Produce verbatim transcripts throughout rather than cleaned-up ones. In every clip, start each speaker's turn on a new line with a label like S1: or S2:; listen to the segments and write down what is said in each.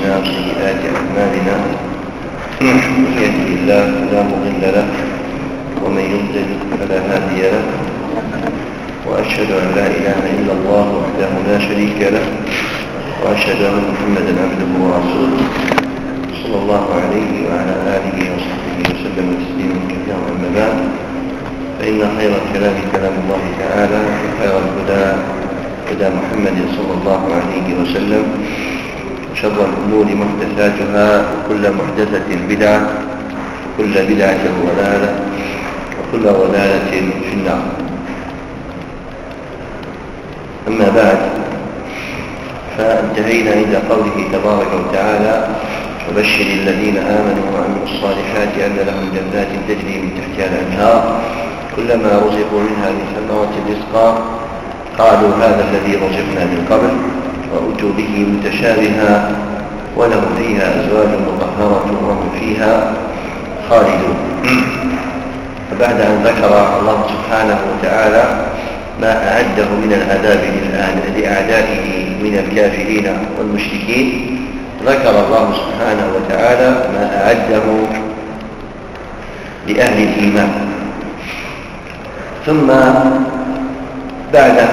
S1: أنفسنا وسيئات أعمالنا من يهده الله فلا مضل له ومن يضلل فلا هادي له وأشهد أن لا إله إلا الله وحده لا شريك له وأشهد أن محمدا عبده ورسوله صلى الله عليه وعلى آله وصحبه وسلم تسليما كثيرا. أما بعد، فإن خير الكلام كلام الله تعالى وخير الهدى هدى محمد صلى الله عليه وسلم، وشر الأمور محدثاتها وكل محدثة بدعة وكل بدعة ضلالة وكل ضلالة في النار. أما بعد، فانتهينا إلى قوله تبارك وتعالى: وبشر الذين آمنوا وعملوا الصالحات أن لهم جنات تجري من تحتها الأنهار كلما رزقوا منها من ثمرة رزقا قالوا هذا الذي رزقنا من قبل وأتوا به متشابها ولهم فيها أزواج مطهرة وهم فيها خالدون. فبعد أن ذكر الله سبحانه وتعالى ما أعده من العذاب لأعدائه من الكافرين والمشركين، ذكر الله سبحانه وتعالى ما أعده لأهل الإيمان. ثم بعد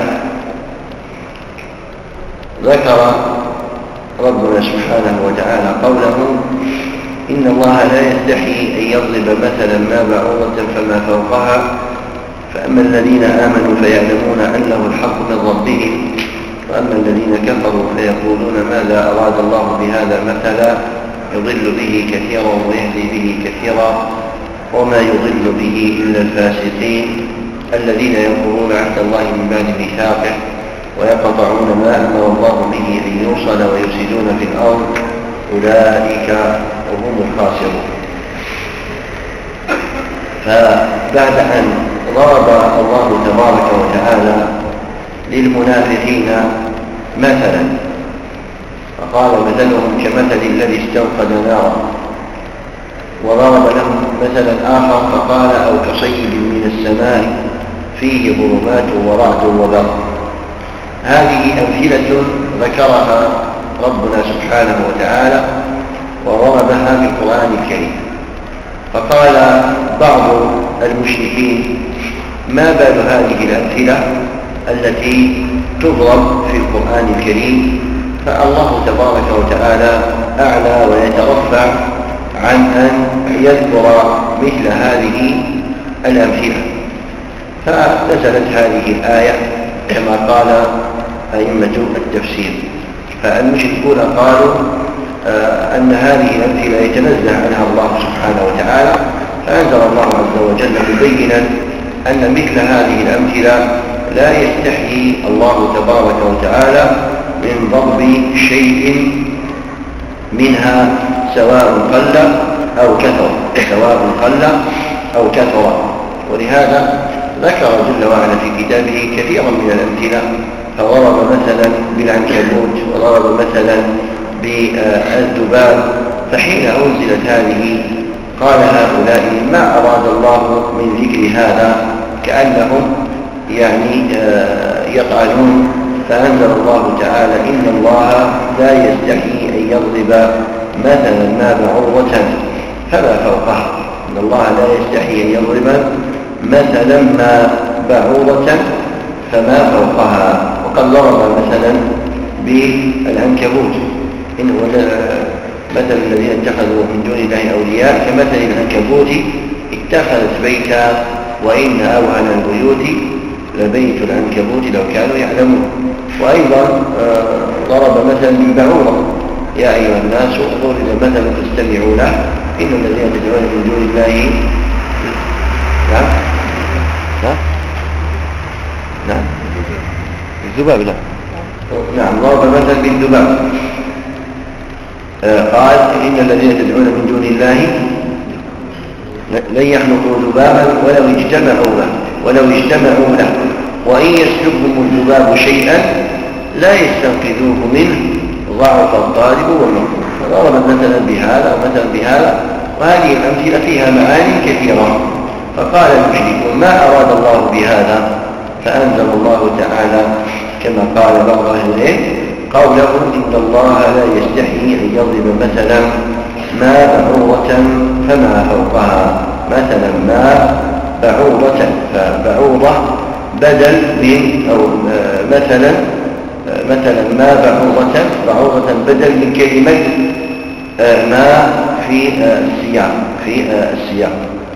S1: ذكر ربنا سبحانه وتعالى قوله: إن الله لا يستحي أن يضرب مثلا ما بعوضة فما فوقها فأما الذين آمنوا فيعلمون أنه الحق من ربهم وأما الذين كفروا فيقولون ماذا أراد الله بهذا مثلا يضل به كثيرا ويهدي به كثيرا وما يضل به إلا الفاسقين الذين ينقضون عهد الله من بعد ميثاقه ويقطعون ما أمر الله به أن يوصل ويفسدون في الأرض أولئك هم الخاسرون. فبعد أن ضرب الله تبارك وتعالى للمنافقين مثلا فقال: مثلهم كمثل الذي استوقد نارا، وضرب لهم مثلا آخر فقال: أو كصيب من السماء فيه ظلمات ورعد وبرق. هذه أمثلة ذكرها ربنا سبحانه وتعالى وضربها في القرآن الكريم. فقال بعض المشركين: ما بال هذه الأمثلة التي تضرب في القرآن الكريم؟ فالله تبارك وتعالى أعلى ويترفع عن أن يذكر مثل هذه الأمثلة. فنزلت هذه الآية كما قال أئمة التفسير. فالمشركون قالوا آه أن هذه الأمثلة يتنزه عنها الله سبحانه وتعالى، فأنزل الله عز وجل مبينا أن مثل هذه الأمثلة لا يستحيي الله تبارك وتعالى من ضرب شيء منها سواء قل أو كثر سواء قل أو كثر. ولهذا ذكر جل وعلا في كتابه كثيرا من الأمثلة، فضرب مثلا بالعنكبوت وضرب مثلا بالذباب. فحين أنزلت هذه قال هؤلاء: ما أراد الله من ذكر هذا، كأنهم يعني يطعنون. فأنزل الله تعالى: إن الله لا يستحيي أن يضرب مثلا ما بعوضة فما فوقها. إن الله لا يستحيي أن يضرب مثلا ما بعوضة فما فوقها. وقد ضرب مثلا بالعنكبوت: إن مثل الذين اتخذوا من دون الله أولياء كمثل العنكبوت اتخذت بيتا وإن أوهن البيوت لبيت العنكبوت لو كانوا يعلمون. وأيضا ضرب مثلا بالبعوضة: يا أيها الناس ضرب مثلا فاستمعوا له إن الذين تدعون من دون الله نعم نعم نعم الذباب لا نعم ضرب مثلا بالذباب. قال: إن الذين تدعون من دون الله لن يخلقوا ذبابا ولو اجتمعوا له ولو اجتمعوا له وإن يسلبهم الذباب شيئا لا يستنقذوه منه ضعف الطالب والمطلوب. فضرب مثلا بهذا ومثلا بهذا، وهذه الأمثلة فيها معاني كثيرة. فقال المشركون: ما أراد الله بهذا؟ فأنزل الله تعالى كما قال بعض أهل العلم: قوله إن الله لا يستحيي أن يضرب مثلا ما بعوضة فما فوقها، مثلا ما بعوضة، فبعوضة بدل من أو مثلا مثلا ما بعوضة، بعوضة بدل من كلمة ما في السياق في السياق.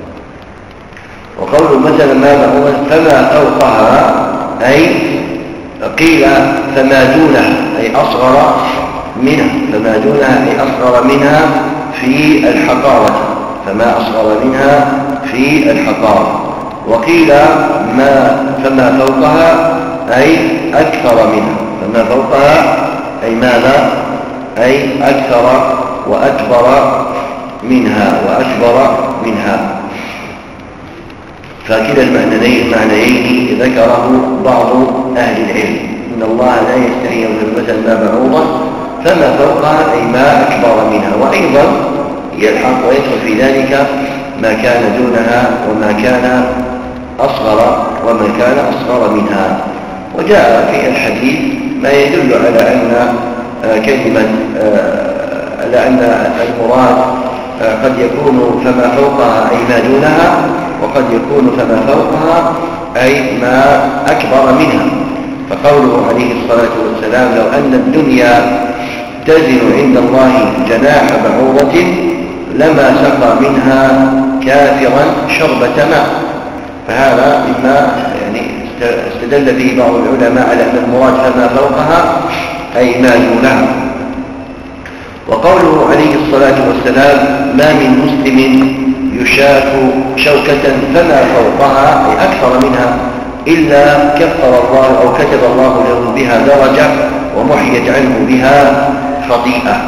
S1: وقول مثلا ما بعوضة فما فوقها أي قيل فما دونها أي أصغر منها، فما دونها أي أصغر منها في الحقارة، فما أصغر منها في الحقارة. وقيل ما فما فوقها أي أكثر منها، فما فوقها أي ماذا؟ أي أكثر وأكبر منها وأكبر منها. فكلا المعنيين معنيين ذكره بعض أهل العلم، إن الله لا يستحيي أن يضرب مثلا ما بعوضة فما فوقها أي ما أكبر منها، وأيضا يلحق ويدخل في ذلك ما كان دونها وما كان أصغر وما كان أصغر منها. وجاء في الحديث ما يدل على أن كلمة على أن المراد قد يكون فما فوقها أي ما دونها، وقد يكون فما فوقها أي ما أكبر منها. فقوله عليه الصلاة والسلام لو أن الدنيا تزن عند الله جناح بعوضة لما سقى منها كافرا شربة ماء، فهذا مما يعني استدل به بعض العلماء على أن المراد فما فوقها أي ما دونها. وقوله عليه الصلاة والسلام ما من مسلم يشاك شوكة فما فوقها أي أكثر منها إلا كفر الله أو كتب الله له بها درجة ومحيت عنه بها خطيئة.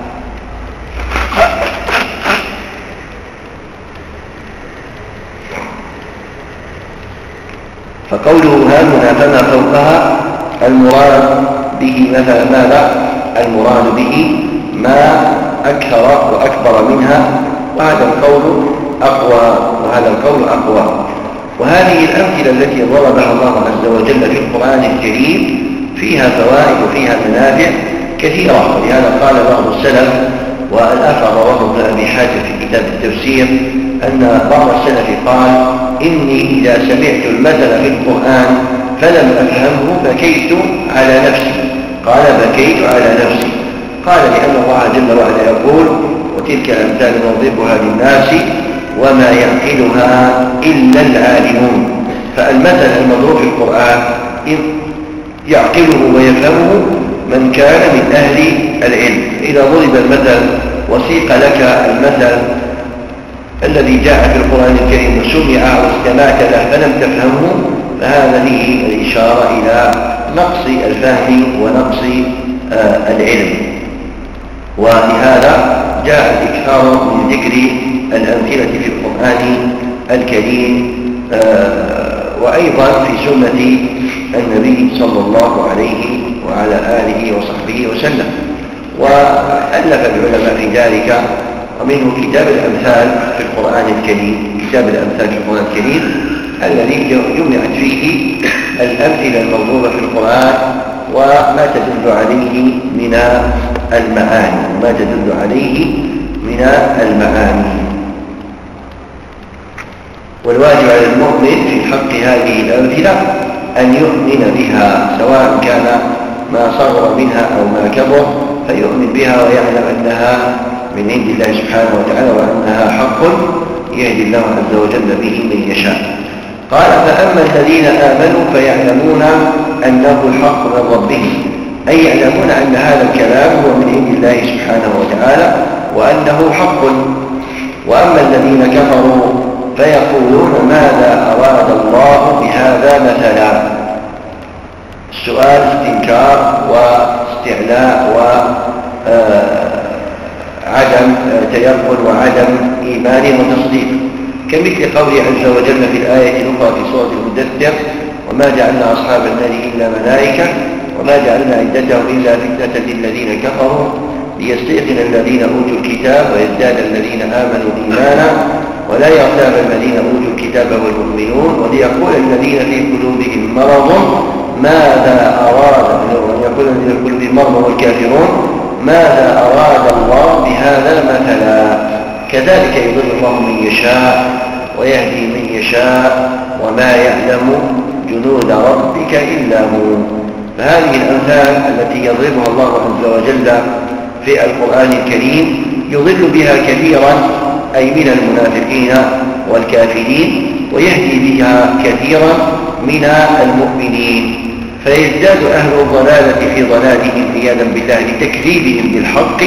S1: فقوله هامنا فما فوقها المراد به مثلا ماذا؟ المراد به ما أكثر وأكبر منها، وهذا القول أقوى وهذا القول أقوى. وهذه الأمثلة التي ضربها الله عز وجل في القرآن الكريم فيها فوائد وفيها منافع كثيرة، ولهذا قال بعض السلف والآخر رواه ابن أبي حاتم في كتاب التفسير أن بعض السلف قال إني إذا سمعت المثل في القرآن فلم أفهمه بكيت على نفسي. قال بكيت على نفسي، قال لأن الله جل وعلا يقول وتلك الأمثال نضربها للناس وما يعقلها إلا العالمون. فالمثل المضروب في القرآن يعقله ويفهمه من كان من أهل العلم. إذا ضرب المثل وسيق لك المثل الذي جاء في القرآن الكريم وسمع واستمعت له فلم تفهمه، فهذا فيه الإشارة إلى نقص الفهم ونقص آه العلم. ولهذا جاء الإكثار من ذكر الأمثلة في القرآن الكريم آه وأيضا في سنة النبي صلى الله عليه وعلى آله وصحبه وسلم. وألف العلماء في ذلك، ومنه كتاب الأمثال في القرآن الكريم، كتاب الأمثال في القرآن الكريم الذي جمعت فيه الأمثلة الموضوعة في القرآن وما تدل عليه من المعاني وما تدل عليه من المعاني. والواجب على المؤمن في حق هذه الأمثلة أن يؤمن بها، سواء كان ما صغر منها أو ما كبر، فيؤمن بها ويعلم أنها من عند الله سبحانه وتعالى وأنها حق يهدي الله عز وجل به من يشاء. قال فأما الذين آمنوا فيعلمون أنه الحق من ربهم، أي يعلمون أن هذا الكلام هو من عند الله سبحانه وتعالى وأنه حق. وأما الذين كفروا فيقولون ماذا أراد الله بهذا مثلا. السؤال استنكار واستعلاء وعدم تيقن وعدم إيمان وتصديق، كمثل قوله عز وجل في الآية الأخرى في سورة المدثر وما جعلنا أصحاب النار إلا ملائكة وما جعلنا عدتهم إلا فتنة للذين كفروا ليستيقن الذين أوتوا الكتاب ويزداد الذين آمنوا إيمانا ولا يرتاب الذين أوتوا الكتاب والمؤمنون وليقول الذين في قلوبهم مرض ماذا أراد يقول يقول بالمرضى والكافرون ماذا أراد الله بهذا مثلا. كذلك يضل الله من يشاء ويهدي من يشاء وما يعلم جنود ربك إلا هو. فهذه الأمثال التي يضربها الله عز وجل في القرآن الكريم يضل بها كثيرا أي من المنافقين والكافرين ويهدي بها كثيرا من المؤمنين، فيزداد أهل الضلالة في ضلالهم عياذا بالله لتكذيبهم بالحق،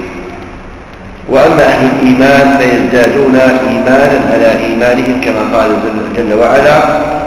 S1: وأما أهل الإيمان فيزدادون إيمانا على إيمانهم كما قال جل وعلا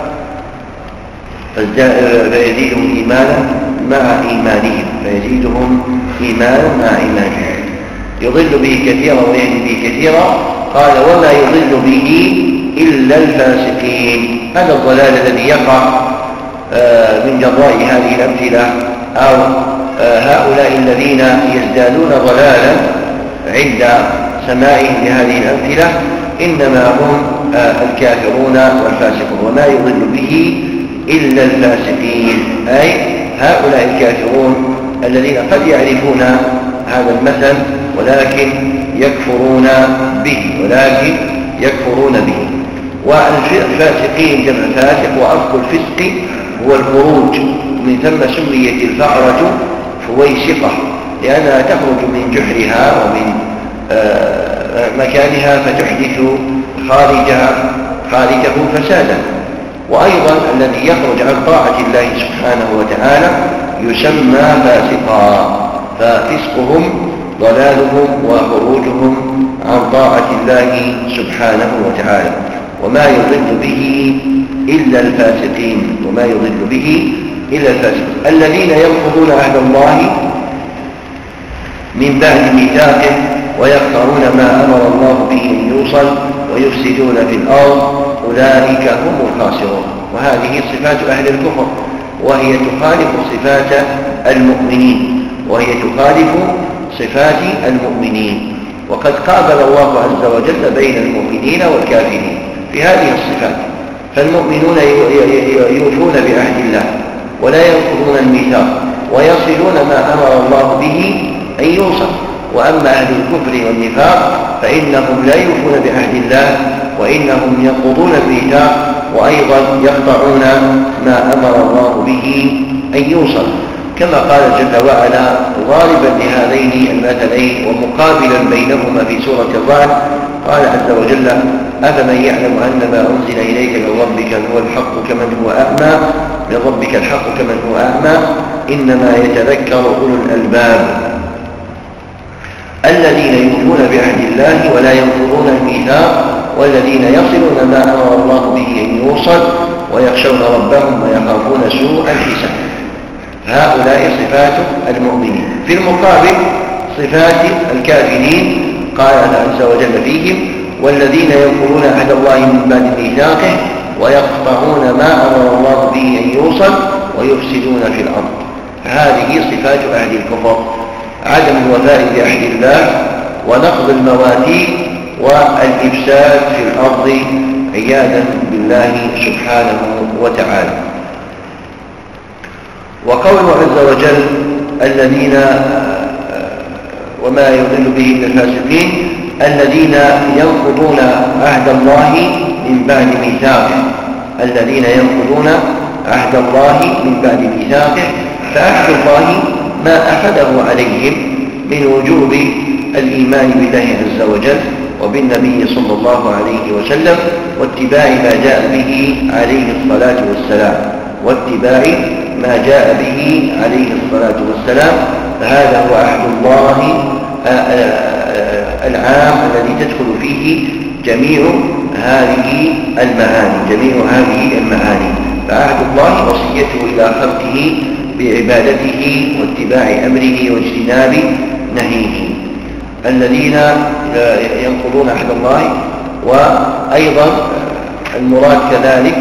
S1: فيزيدهم إيمانا مع إيمانهم فيزيدهم إيمانا مع إيمانهم. يضل به كثيرا ويهدي به كثيرا. قال وما يضل به إلا الفاسقين. هذا الضلال الذي يقع من جراء هذه الأمثلة أو هؤلاء الذين يزدادون ضلالا عند سماعهم لهذه الأمثلة إنما هم الكافرون والفاسقون. وما يضل به إلا الفاسقين أي هؤلاء الكافرون الذين قد يعرفون هذا المثل ولكن يكفرون به ولكن يكفرون به. والفاسقين جمع فاسق، وأصل الفسق هو الخروج، من ثم سميت الفأرة فويسقة لأنها تخرج من جحرها ومن مكانها فتحدث خارجها خارجه فسادا. وأيضا الذي يخرج عن طاعة الله سبحانه وتعالى يسمى فاسقا، ففسقهم ضلالهم وخروجهم عن طاعة الله سبحانه وتعالى. وما يضل به إلا الفاسقين وما يضل به إلا الفاسقين الذين ينقضون عهد الله من بعد ميثاقه ويقطعون ما أمر الله به أن يوصل ويفسدون في الأرض أولئك هم الخاسرون. وهذه صفات أهل الكفر وهي تخالف صفات المؤمنين وهي تخالف صفات المؤمنين وقد قابل الله عز وجل بين المؤمنين والكافرين في هذه الصفات. فالمؤمنون يوفون بعهد الله ولا ينقضون الميثاق ويصلون ما أمر الله به أن يوصل. وأما أهل الكفر والنفاق فإنهم لا يوفون بعهد الله وإنهم ينقضون الميثاق وأيضا يقطعون ما أمر الله به أن يوصل، كما قال جل وعلا غالبا لهذين المثلين ومقابلا بينهما في سورة الرعد قال عز وجل أفمن يعلم أن ما أنزل إليك من ربك هو الحق كمن هو أعمى من ربك الحق كمن هو أعمى إنما يتذكر أولو الألباب الذين يوفون بعهد الله ولا ينقضون الميثاق والذين يصلون ما أمر الله به أن يوصل ويخشون ربهم ويخافون سوء الحساب. هؤلاء صفات المؤمنين. في المقابل صفات الكافرين قال عز وجل فيهم والذين ينقضون عهد الله من بعد ميثاقه ويقطعون ما أمر الله به أن يوصل ويفسدون في الأرض. هذه صفات أهل الكفر، عدم الوفاء بعهد الله ونقض المواثيق والإفساد في الأرض عياذا بالله سبحانه وتعالى. وقوله عز وجل الذين وما يضل به إلا الفاسقين الذين ينقضون عهد الله من بعد ميثاقه الذين ينقضون عهد الله من بعد ميثاقه فعهد الله ما أخذه عليهم من وجوب الإيمان بالله عز وجل وبالنبي صلى الله عليه وسلم واتباع ما جاء به عليه الصلاة والسلام واتباع ما جاء به عليه الصلاة والسلام. فهذا هو عهد الله العام الذي تدخل فيه جميع هذه المعاني جميع هذه المعاني. فعهد الله وصيته إلى خلقه بعبادته واتباع أمره واجتناب نهيه. الذين ينقضون عهد الله وأيضا المراد كذلك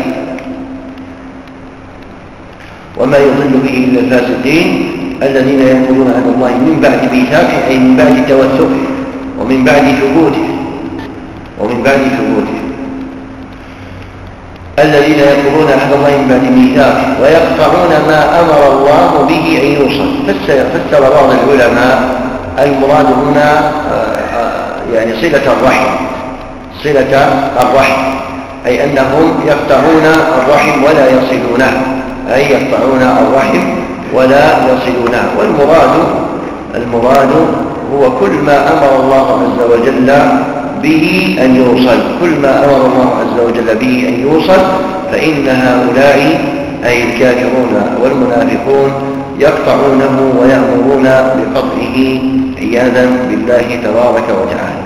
S1: وما يضل به إلا الفاسقين الذين ينقضون عهد الله من بعد ميثاقه أي من بعد توثقه ومن بعد ثبوته ومن بعد ثبوته. الذين يقولون عهد الله من بعد ميثاقه ويقطعون ما أمر الله به أن يوصل. فسر بعض العلماء المراد هنا يعني صلة الرحم، صلة الرحم، أي أنهم يقطعون الرحم ولا يصلونه، أي يقطعون الرحم ولا يصلونه. والمراد المراد هو كل ما أمر الله عز وجل به أن يوصل، كل ما أمر الله عز وجل به أن يوصل، فإن هؤلاء أي الكافرون والمنافقون يقطعونه ويأمرون بقطعه عياذا بالله تبارك وتعالى.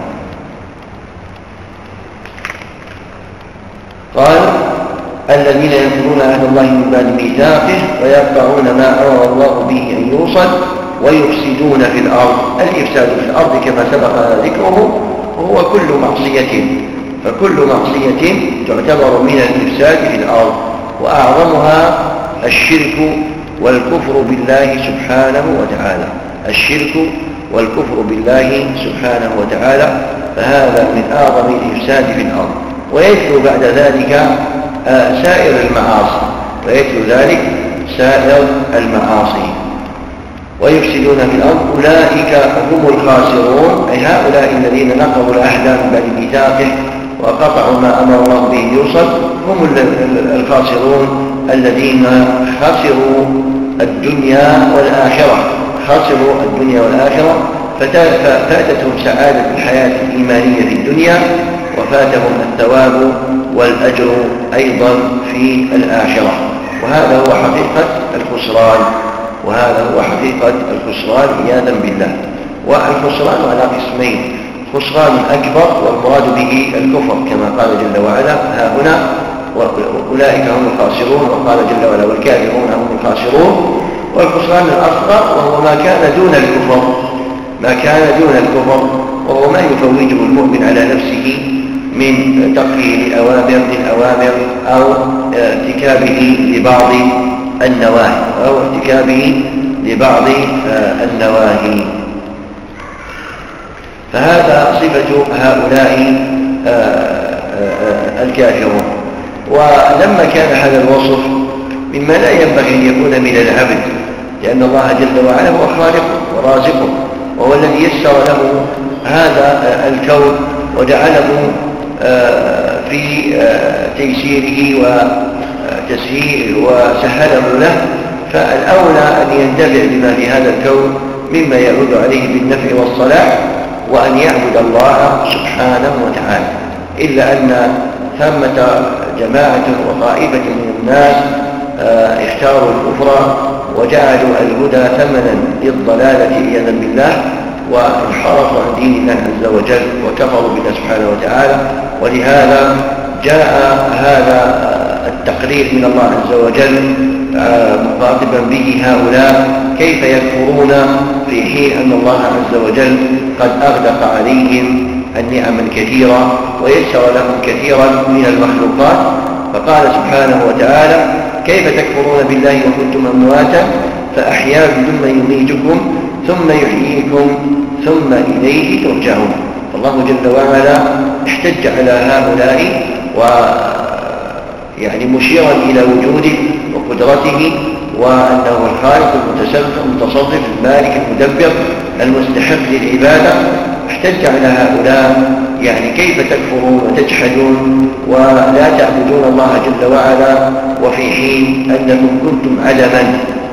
S1: قال الذين ينقضون عهد الله من بعد ميثاقه ويقطعون ما أمر الله به أن يوصل ويفسدون في الأرض. الإفساد في الأرض كما سبق ذكره هو كل معصية، فكل معصية تعتبر من الإفساد في الأرض، وأعظمها الشرك والكفر بالله سبحانه وتعالى، الشرك والكفر بالله سبحانه وتعالى، فهذا من أعظم الإفساد في الأرض. ويتلو بعد ذلك سائر المعاصي، ويتلو ذلك سائر المعاصي. ويفسدون في الأرض أولئك هم الخاسرون، أي هؤلاء الذين نقضوا العهد من بعد ميثاقه وقطعوا ما أمر الله به يوصل هم الخاسرون الذين خسروا الدنيا والآخرة، خسروا الدنيا والآخرة، ففاتتهم سعادة الحياة الإيمانية في الدنيا وفاتهم الثواب والأجر أيضا في الآخرة. وهذا هو حقيقة الخسران، وهذا هو حقيقة الخسران عياذا بالله. والخسران على قسمين: خسران أكبر والمراد به الكفر كما قال جل وعلا ها هنا أولئك هم الخاسرون، وقال جل وعلا والكافرون هم الخاسرون. والخسران الأصغر وهو ما كان دون الكفر، ما كان دون الكفر وهو ما يفوجه المؤمن على نفسه من تقييد الأوامر للأوامر أو ارتكابه لبعض النواهي أو ارتكابه لبعض النواهي. فهذا صفة هؤلاء الكافرون. ولما كان هذا الوصف مما لا ينبغي أن يكون من العبد، لأن الله جل وعلا هو خالقه ورازقه، وهو الذي يسر له هذا الكون وجعله في تيسيره وتسهيله وسهله له، فالأولى أن يندفع بما في هذا الكون مما يعود عليه بالنفع والصلاح، وأن يعبد الله سبحانه وتعالى. إلا أن ثمة جماعة وطائفة من الناس اختاروا الكفر وجعلوا الهدى ثمنا للضلالة عياذا بالله، وانحرفوا عن دين الله عز وجل وكفروا بالله سبحانه وتعالى. ولهذا جاء هذا التقرير من الله عز وجل مخاطبا به هؤلاء: كيف يكفرون في حين أن الله عز وجل قد أغدق عليهم النعم الكثيرة ويسر لهم كثيرا من المخلوقات. فقال سبحانه وتعالى: كيف تكفرون بالله وكنتم أمواتا فأحياكم ثم يميتكم ثم يحييكم ثم إليه ترجعون. فالله جل وعلا احتج على هؤلاء و يعني مشيرا إلى وجوده وقدرته وأنه الخالق المتصرف المالك المدبر المستحق للعبادة. احتج على هؤلاء يعني كيف تكفرون وتجحدون ولا تعبدون الله جل وعلا وفي حين أنكم كنتم عدما،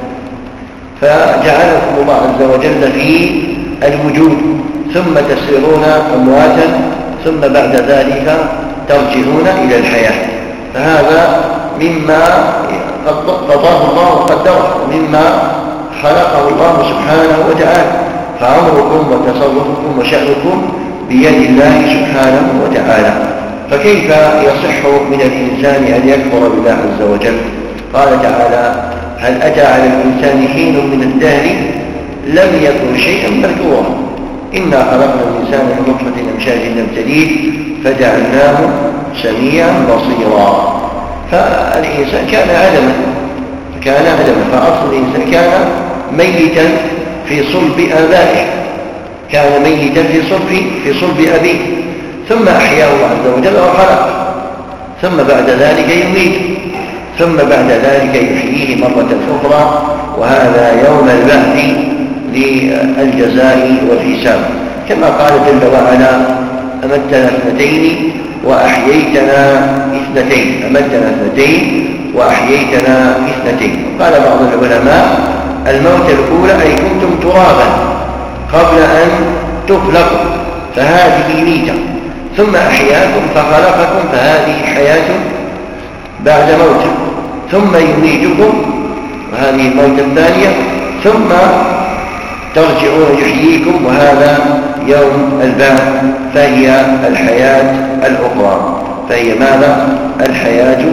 S1: فجعلكم الله عز وجل في الوجود ثم تصيرون أمواتا ثم بعد ذلك ترجعون إلى الحياة. فهذا مما قضاه الله وقدره، مما خلقه الله سبحانه وتعالى. فأمركم وتصرفكم وشأنكم بيد الله سبحانه وتعالى. فكيف يصح من الإنسان أن يكفر بالله عز وجل؟ قال تعالى: هل أتى على الإنسان حين من الدهر لم يكن شيئا مذكورا إنا خلقنا الإنسان من نطفة أمشاج نبتليه فجعلناه سميعا بصيرا. فالإنسان كان عدما كان عدما فأصل الإنسان كان ميتا في صلب آبائه، كان ميتا في صلب في صلب أبيه، ثم أحياه الله عز وجل وخلقه، ثم بعد ذلك يميت، ثم بعد ذلك يحييه مرة أخرى، وهذا يوم البعث للجزاء والحساب، كما قال جل وعلا: أمتنا اثنتين وأحييتنا اثنتين، أمتنا اثنتين وأحييتنا اثنتين. قال بعض العلماء: الموت الأولى أي كنتم ترابا قبل أن تخلقوا، فهذه ميتة، ثم أحياكم فخلقكم، فهذه حياة بعد موت، ثم يميتكم، وهذه الموت الثانية، ثم ترجعون يحييكم، وهذا يوم البعث، فهي الحياة الأخرى، فهي ماذا؟ الحياة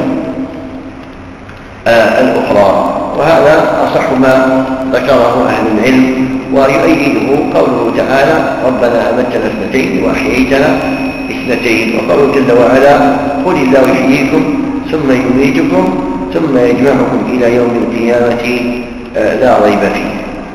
S1: آه الأخرى. وهذا أصح ما ذكره أهل العلم، ويؤيده قوله تعالى: ربنا أمتنا اثنتين وأحييتنا اثنتين، وقوله جل وعلا: قل الله يحييكم ثم يميتكم ثم يجمعكم إلى يوم القيامة آه لا ريب فيه.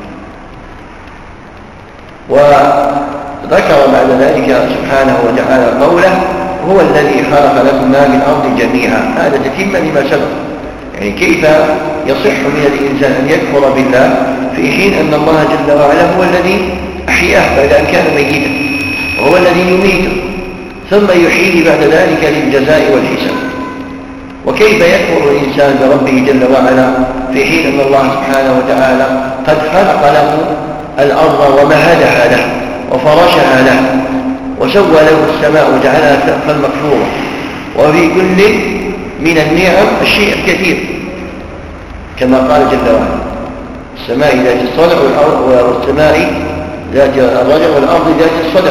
S1: وذكر بعد ذلك سبحانه وتعالى قوله: هو الذي خلق لكم ما في الأرض جميعا. هذا تتم لما سبق، يعني كيف يصح من الإنسان أن يكفر بالله في حين أن الله جل وعلا هو الذي أحياه بعد أن كان ميتا، وهو الذي يميته ثم يحييه بعد ذلك للجزاء والحساب. وكيف يكفر الإنسان بربه جل وعلا في حين أن الله سبحانه وتعالى قد خلق له الأرض ومهدها له وفرشها له وسوى له السماء وجعلها سقفا مكفورا، وفي كل من النعم الشيء الكثير، كما قال جل وعلا: السماء ذات الصدع والسماء ذات الرجع والأرض ذات الصدع،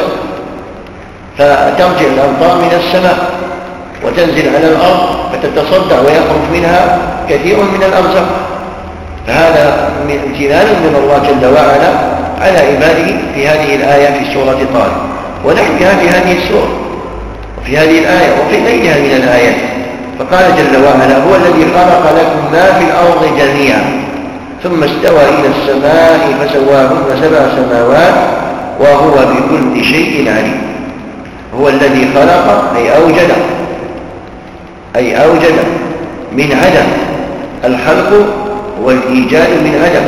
S1: فترجع الأمطار من السماء وتنزل على الأرض فتتصدع ويخرج منها كثير من الأرزاق. فهذا من امتنان من الله جل وعلا على عباده في هذه الآية في سورة طه، ونحوها في هذه السورة وفي هذه الآية وفي غيرها من الآيات. فقال جل وعلا: هو الذي خلق لكم ما في الأرض جميعا ثم استوى إلى السماء فسواهن سبع سماوات وهو بكل شيء عليم. هو الذي خلق أي أوجد، أي أوجد من عدم. الخلق والإيجاد من عدم،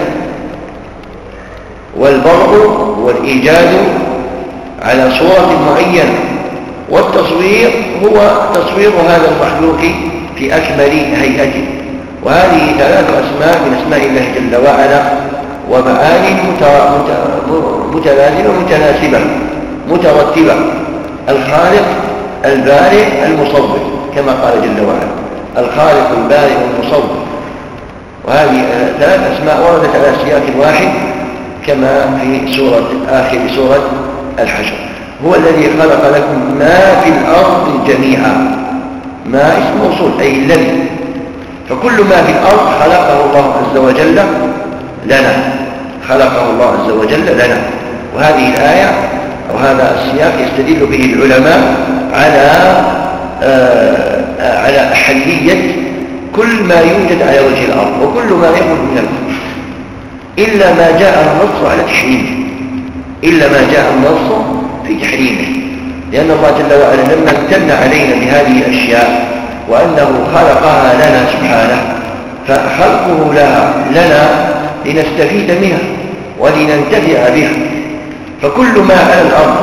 S1: والبرء والإيجاد على صورة معينة، والتصوير هو تصوير هذا المخلوق في أكمل هيئته. وهذه ثلاث أسماء من أسماء الله جل وعلا، ومعاني متلازمة متناسبة مترتبة: الخالق البارئ المصور، كما قال جل وعلا: الخالق البارئ المصور. وهذه ثلاث أسماء وردت على سياق واحد كما في سورة آخر سورة الحشر. هو الذي خلق لكم ما في الأرض جميعا. ما اسم موصول أي الذي، فكل ما في الأرض خلقه الله عز وجل لنا، خلقه الله عز وجل لنا. وهذه الآية أو هذا السياق يستدل به العلماء على آه على أحلية كل ما يوجد على وجه الأرض وكل ما يخرج من الأرض، إلا ما جاء النص على تحريمه، إلا ما جاء النص في تحريمه، لأن الله جل وعلا لما امتن علينا بهذه الأشياء وأنه خلقها لنا سبحانه، فخلقه لها لنا لنستفيد منها ولننتفع بها. فكل ما على الأرض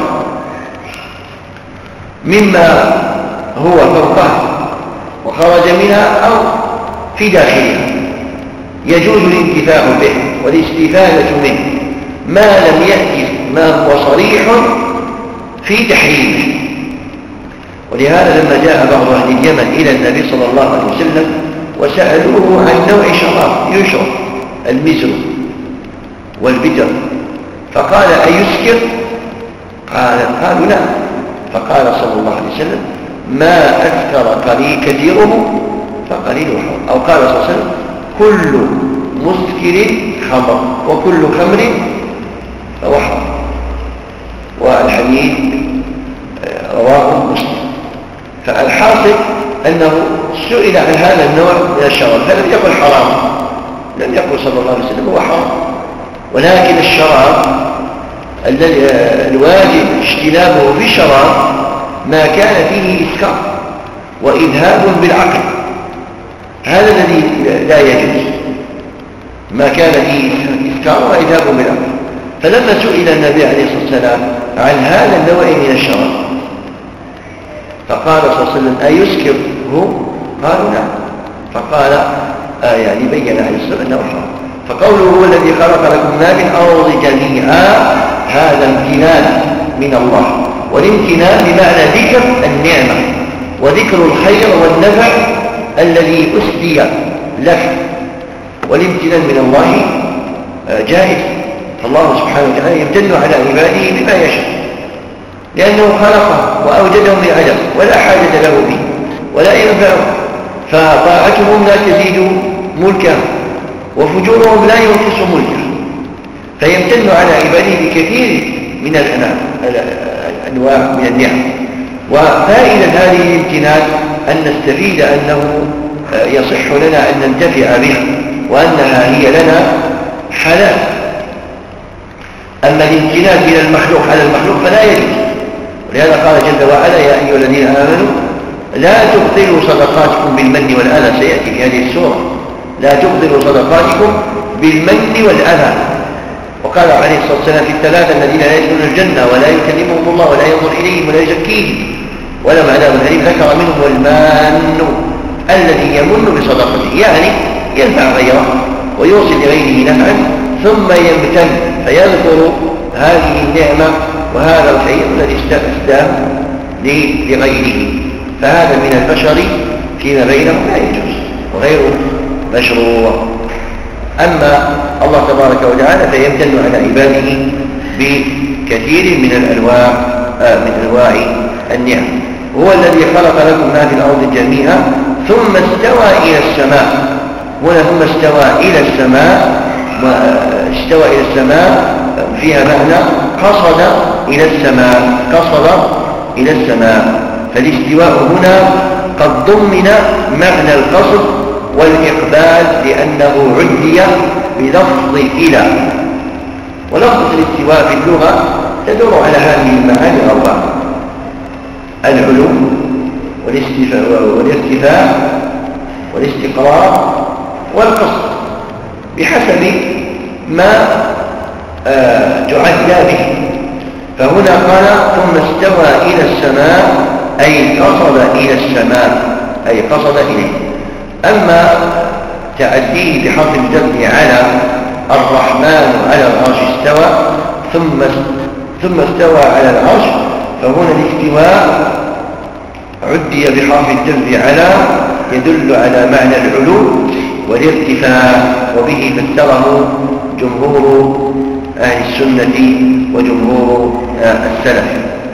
S1: مما هو فوقها وخرج منها أو في داخلها يجوز الانتفاع به والاستفادة منه ما لم يأتي ما هو صريح في تحريمه. ولهذا لما جاء بعض أهل اليمن إلى النبي صلى الله عليه وسلم وسألوه عن نوع شراب يشرب، المزر والبتر، فقال: أيسكر؟ قال قالوا لا. فقال صلى الله عليه وسلم: ما أسكر قليل كثيره فقليله حرام، أو قال صلى الله عليه وسلم: كل مسكر خمر وكل خمر فهو حرام. والحديث رواه مسلم. فالحاصل أنه سئل عن هذا النوع من الشراب فلم يقل حرام، لم يقل صلى الله عليه وسلم هو حرام، ولكن الشراب الذي الواجب اجتنابه في الشراب ما كان فيه إسكار، وإذهاب بالعقل، هذا الذي لا يجوز، ما كان فيه إسكار وإذهاب بالعقل. فلما سئل النبي عليه الصلاة والسلام عن هذا النوع من الشراب فقال صلى الله عليه وسلم أيسكر هو؟ قالوا نعم. فقال آه يعني بين عليه الصلاة والسلام أنه حرام. فقوله هو الذي خلق لكم ما في الأرض جميعا هذا امتنان من الله، والامتنان بمعنى ذكر النعمة وذكر الخير والنفع الذي أسدي لك، والامتنان من الله جائز. فالله سبحانه وتعالى يمتن على عباده بما يشاء لأنه خلقه وأوجدهم لعدم ولا حاجة له به ولا ينفعه، فطاعتهم لا تزيد ملكه وفجورهم لا ينقص ملكه، فيمتن على عباده بكثير من الأنواع من النعم. وفائدة هذه الامتنان أن نستفيد أنه يصح لنا أن ننتفع بها وأنها هي لنا حلال. أما الامتنان من المخلوق على المخلوق فلا يجوز، ولهذا قال جل وعلا يا أيها الذين آمنوا لا تبطلوا صدقاتكم بالمن والأذى، سيأتي في هذه السورة لا تبطلوا صدقاتكم بالمن والأذى. وقال عليه الصلاة والسلام في الثلاثة الذين لا يدخلون الجنة ولا يكلمهم الله ولا ينظر إليهم ولا يزكيهم ولهم عذاب أليم، ذكر منهم والمان الذي يمن بصدقته، يعني ينفع غيره ويوصل لغيره نفعا ثم يمتن فيذكر هذه النعمة وهذا الخير الذي استخدم لغيره، فهذا من البشر فيما بينهم لا يجوز وغيره مشروع. أما الله تبارك وتعالى فيمتن على عباده بكثير من الأنواع آه من أنواع النعم. هو الذي خلق لكم ما في الأرض جميعا ثم استوى إلى السماء، هنا ثم استوى إلى السماء، استوى إلى السماء فيها معنى قصد إلى السماء، قصد إلى السماء، فالاستواء هنا قد ضمن معنى القصد والإقبال لأنه عدي بلفظ إلى. ولفظ الاستواء في اللغة تدور على هذه المعاني الأربعة: العلو والارتفاع والاستقرار والقصد بحسب ما آه تعدى به. فهنا قال ثم استوى إلى السماء أي قصد إلى السماء أي قصد إليه. أما تعديه بحرف الجر على الرحمن على العرش استوى ثم ثم استوى على العرش، فهنا الاستواء عدي بحرف الجر على يدل على معنى العلو والارتفاع، وبه فسره جمهور أهل السنة وجمهور السلف.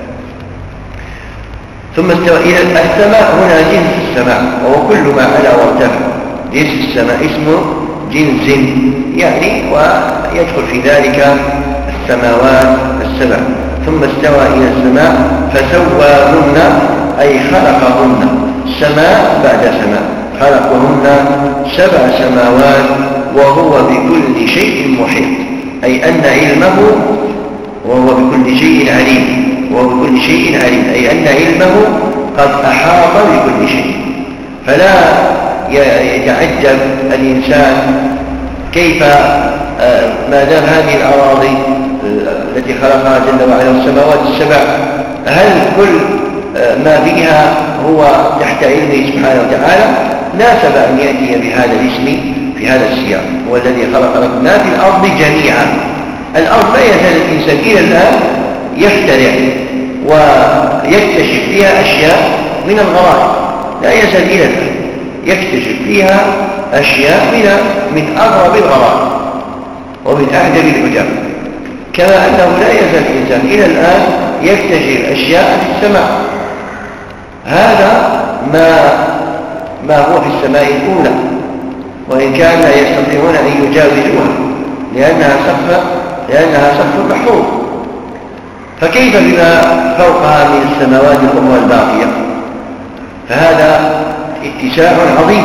S1: ثم استوى إلى السماء هنا جنس السماء وهو كل ما علا وارتفع، جنس السماء اسمه جنس يعني ويدخل في ذلك السماوات السبع. ثم استوى إلى السماء فسواهن أي خلقهن، سماء بعد سماء، خلقهن سبع سماوات وهو بكل شيء محيط، أي أن علمه وهو بكل شيء عليم، وهو بكل شيء عليم أي أن علمه قد أحاط بكل شيء. فلا يتعجب الإنسان كيف ما دام هذه الأراضي التي خلقها جل وعلا والسماوات السبع هل كل ما فيها هو تحت علمه سبحانه وتعالى، ناسب أن يأتي بهذا الاسم في هذا السياق. هو الذي خلق لكم ما في الأرض جميعا. الأرض لا يزال الإنسان إلى الآن يخترع ويكتشف فيها أشياء من الغرائب، لا يزال إلى الآن يكتشف فيها أشياء من من أغرب الغرائب ومن أعجب العجاب، كما أنه لا يزال الإنسان إلى الآن يكتشف أشياء في السماء. هذا ما ما هو في السماء الأولى، وإن كان لا يستطيعون أن يجاوزوها لأنها سقف لأنها سقف محفوظ، فكيف بما فوقها من السماوات الأخرى الباقية؟ فهذا اتساع عظيم.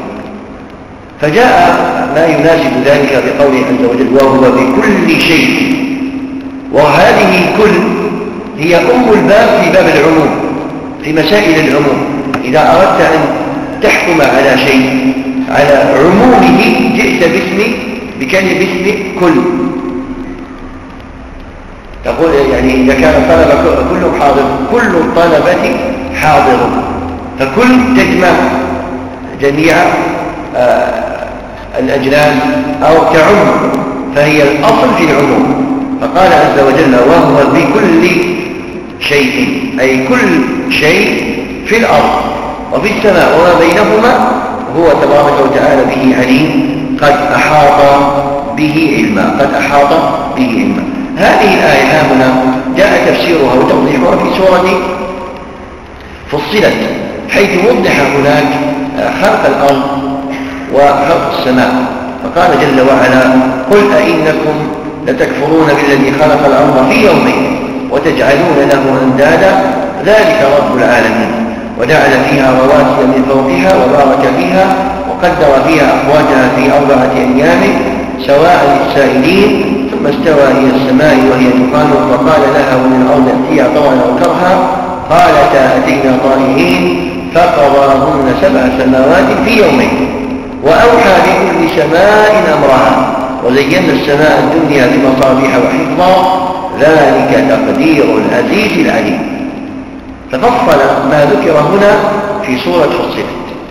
S1: فجاء ما يناسب ذلك بقوله عز وجل وهو بكل شيء، وهذه كل هي أم الباب في باب العموم في مسائل العموم، إذا أردت أن تحكم على شيء على عمومه جئت باسم بكلمة باسم كل. تقول يعني إذا كان الطلبة كلهم حاضر كل الطلبة حاضر، فكل تجمع جميع الأجناس أو تعم، فهي الأصل في العموم. فقال عز وجل وهو بكل شيء، أي كل شيء في الأرض وفي السماء وما بينهما هو تبارك وتعالى به عليم، قد أحاط به علما، قد أحاط به علما. هذه الآية هنا جاء تفسيرها وتوضيحها في سورة فصلت، حيث وضح هناك خلق الأرض وخلق السماء. فقال جل وعلا قل أئنكم لتكفرون بالذي خلق الأرض في يومين وتجعلون له أندادا ذلك رب العالمين، وجعل فيها رواسي من فوقها وبارك فيها وقدر فيها أقواتها في أربعة أيام سواء للسائلين، ثم استوى إلى السماء وهي دخان وقال لها وللأرض ائتيا طوعا أو كرها قالتا أتينا طائعين فقضاهن سبع سماوات في يومين وأوحى بكل سماء أمرها وزينا السماء الدنيا بمصابيح وحفظا ذلك تقدير العزيز العليم. تفصل ما ذكر هنا في سورة فصلت،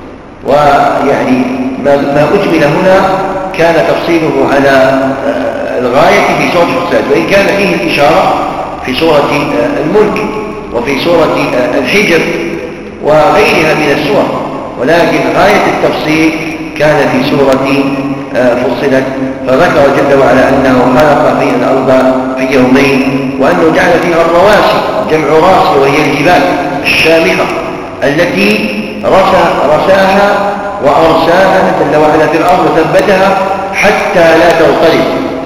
S1: ويعني ما أجمل هنا كان تفصيله على الغاية في سورة فصلت، وإن كان فيه الإشارة في سورة الملك وفي سورة الحجر وغيرها من السور، ولكن غاية التفصيل كان في سورة فصلت. فذكر جل وعلا أنه خلق فيها الأرض في يومين، وأنه جعل فيها الرواسي جمع راسي وهي الجبال الشامخة التي رسى رساها وأرساها جل وعلا في الأرض وثبتها حتى لا تضطرب،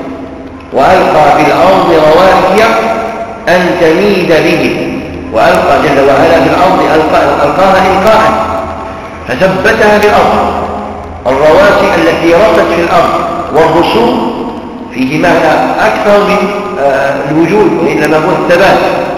S1: وألقى في الأرض رواسي أن تميد به، وألقى جل وعلا في الأرض ألقاها إلقاء فثبتها في الأرض. الرواسي التي رست في الأرض والرسوم فيه معنى أكثر من الوجود وإنما هو الثبات.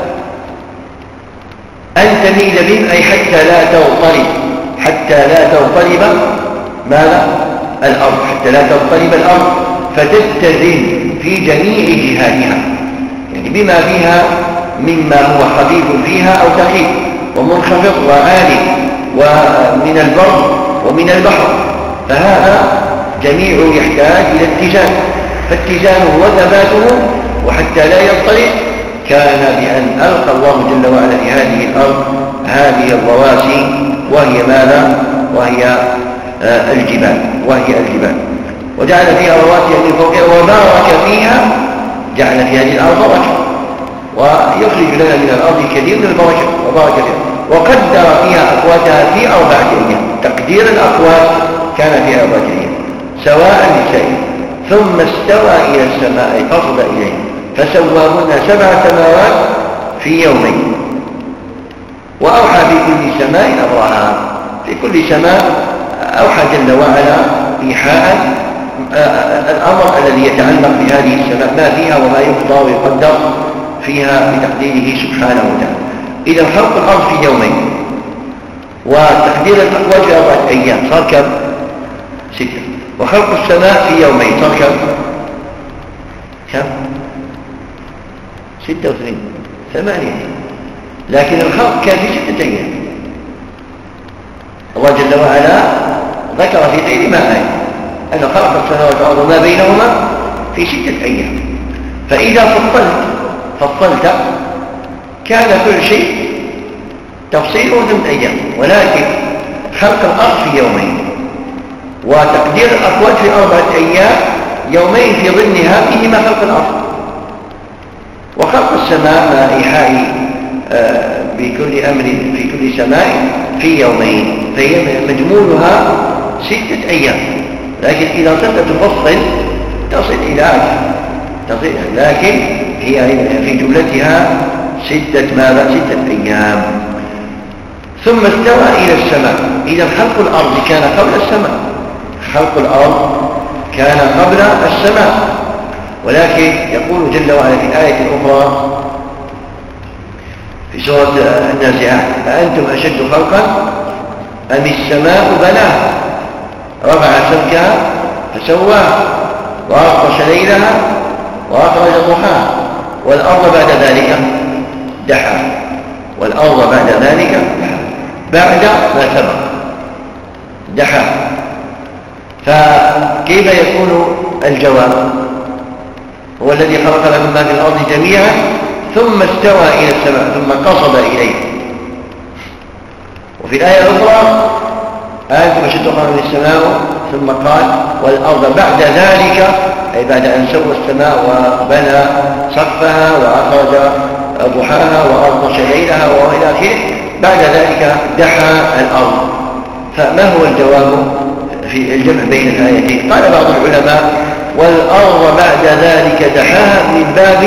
S1: أن تميد به أي حتى لا تضطرب، حتى لا تضطرب ماذا؟ الأرض، حتى لا تضطرب الأرض فتتزن في جميع جهاتها، يعني بما فيها مما هو خفيف فيها أو ثقيل ومنخفض وعالي ومن البر ومن البحر، فهذا جميع يحتاج إلى اتزان، فاتزانه وثباته وحتى لا يضطرب كان بأن ألقى الله جل وعلا في هذه الأرض هذه الرواسي وهي ماذا؟ وهي الجبال وهي الجبال وجعل فيها رواسي من فوقها وبارك فيها، جعل في هذه الأرض بركة ويخرج لنا من الأرض كثير من البركة وبارك فيها، وقدر فيها أقواتها في أربعة أيام. تقدير الأقوات كان في أربعة أيام سواء للسائل، ثم استوى إلى السماء فصل إليه فسواهن سبع سماوات في يومين وأوحى في كل سماء أمرها. في كل سماء أوحى جل وعلا إيحاء الأمر الذي يتعلق بهذه السماء ما فيها وما يقضى ويقدر فيها بتقديره سبحانه وتعالى. إذا خلق الأرض في يومين وتقدير الأقوات في أربعة أيام صار كم؟ ستة. وخلق السماء في يومين صار كم؟ كم؟ ستة واثنين ثمانية. لكن الخلق كان في ستة أيام. الله جل وعلا ذكر في غير ما آية أنه خلق السماوات والأرض وما بينهما في ستة أيام. فإذا فصلت فصلت كان كل شيء تفصيله ضمن أيام، ولكن خلق الأرض في يومين وتقدير الأقوات في أربعة أيام يومين في ضمنها فيهما خلق الأرض. وخلق السماء مع إيحاء بكل أمر في كل سماء في يومين، فهي مجمولها ستة أيام. لكن إذا صرت تفصل تصل إلى أكثر تصل، لكن هي في جملتها ستة ماذا؟ ستة أيام. ثم استوى إلى السماء. إذا خلق الأرض كان قبل السماء، خلق الأرض كان قبل السماء، ولكن يقول جل وعلا في آية أخرى في سورة النازعات أأنتم أشد خلقا أم السماء بناها رفع سمكها فسواها وأغطش ليلها وأخرج ضحاها والأرض بعد ذلك دحاها والأرض بعد ذلك دحاها بعد ما سبق دحاها. فكيف يكون الجواب؟ هو الذي خلق لكم ما في الأرض جميعا ثم استوى إلى السماء ثم قصد إليه. وفي الآية الأخرى أنتم أشد خلقا من السماء ثم قال والأرض بعد ذلك أي بعد أن سوى السماء وبنى سقفها وأخرج ضحاها وأغطش ليلها وإلى آخره بعد ذلك دحى الأرض. فما هو الجواب في الجمع بين الآيتين؟ قال بعض العلماء والأرض بعد ذلك دحاها من باب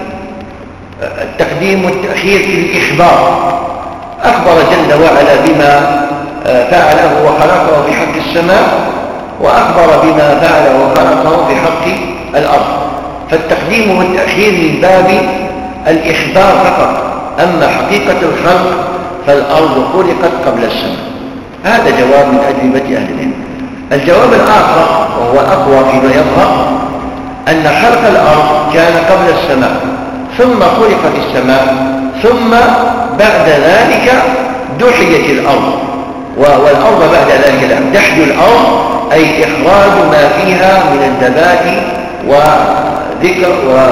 S1: التقديم والتأخير في الإخبار. أخبر جل وعلا بما فعله وخلقه في حق السماء وأخبر بما فعله وخلقه في حق الأرض، فالتقديم والتأخير من باب الإخبار فقط. أما حقيقة الخلق فالأرض خلقت قبل السماء. هذا جواب من أجوبة أهل العلم. الجواب الآخر وهو أقوى فيما يظهر أن خلق الأرض كان قبل السماء ثم خلقت السماء ثم بعد ذلك دحيت الأرض. والأرض بعد ذلك دحي الأرض أي إخراج ما فيها من النبات وذكر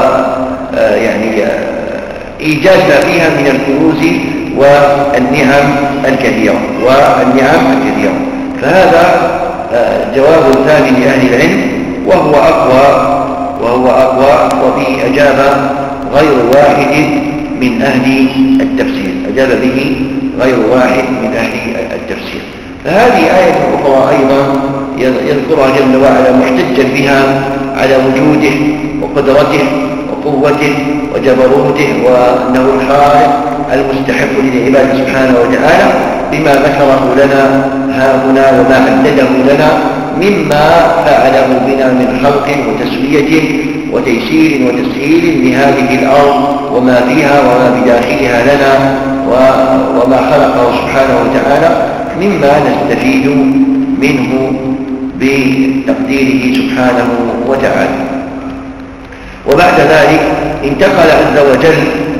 S1: ويعني إيجاد ما فيها من الكنوز والنعم الكثيرة والنعم الكثيرة. فهذا جواب ثاني لأهل العلم وهو أقوى وهو أقوى وبه أجاب غير واحد من أهل التفسير أجاب به غير واحد من أهل التفسير. فهذه آية أخرى أيضا يذكرها جل وعلا محتجا بها على وجوده وقدرته وقوته وجبروته وأنه الخالق المستحق للعباد سبحانه وتعالى بما ذكره لنا هاهنا وما عدده لنا مما فعله بنا من خلق وتسوية وتيسير وتسهيل لهذه الأرض وما فيها وما بداخلها لنا وما خلقه سبحانه وتعالى مما نستفيد منه بتقديره سبحانه وتعالى. وبعد ذلك انتقل عز وجل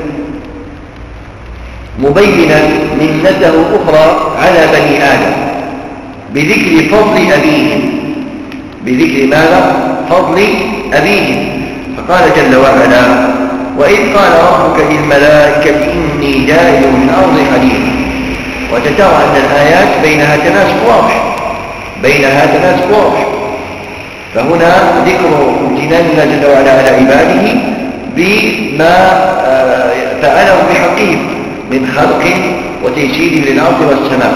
S1: مبينا منته أخرى على بني آدم بذكر فضل أبيهم بذكر ماذا؟ فضل أبيهم. فقال جل وعلا وإذ قال ربك للملائكة إني جاعل في الأرض خليفة. وتترى أن الآيات بينها تناسق واضح بينها تناسق واضح فهنا ذكر امتنان الله جل وعلا على عباده بما فعله بحقهم من خلق وتيسير للأرض والسماء.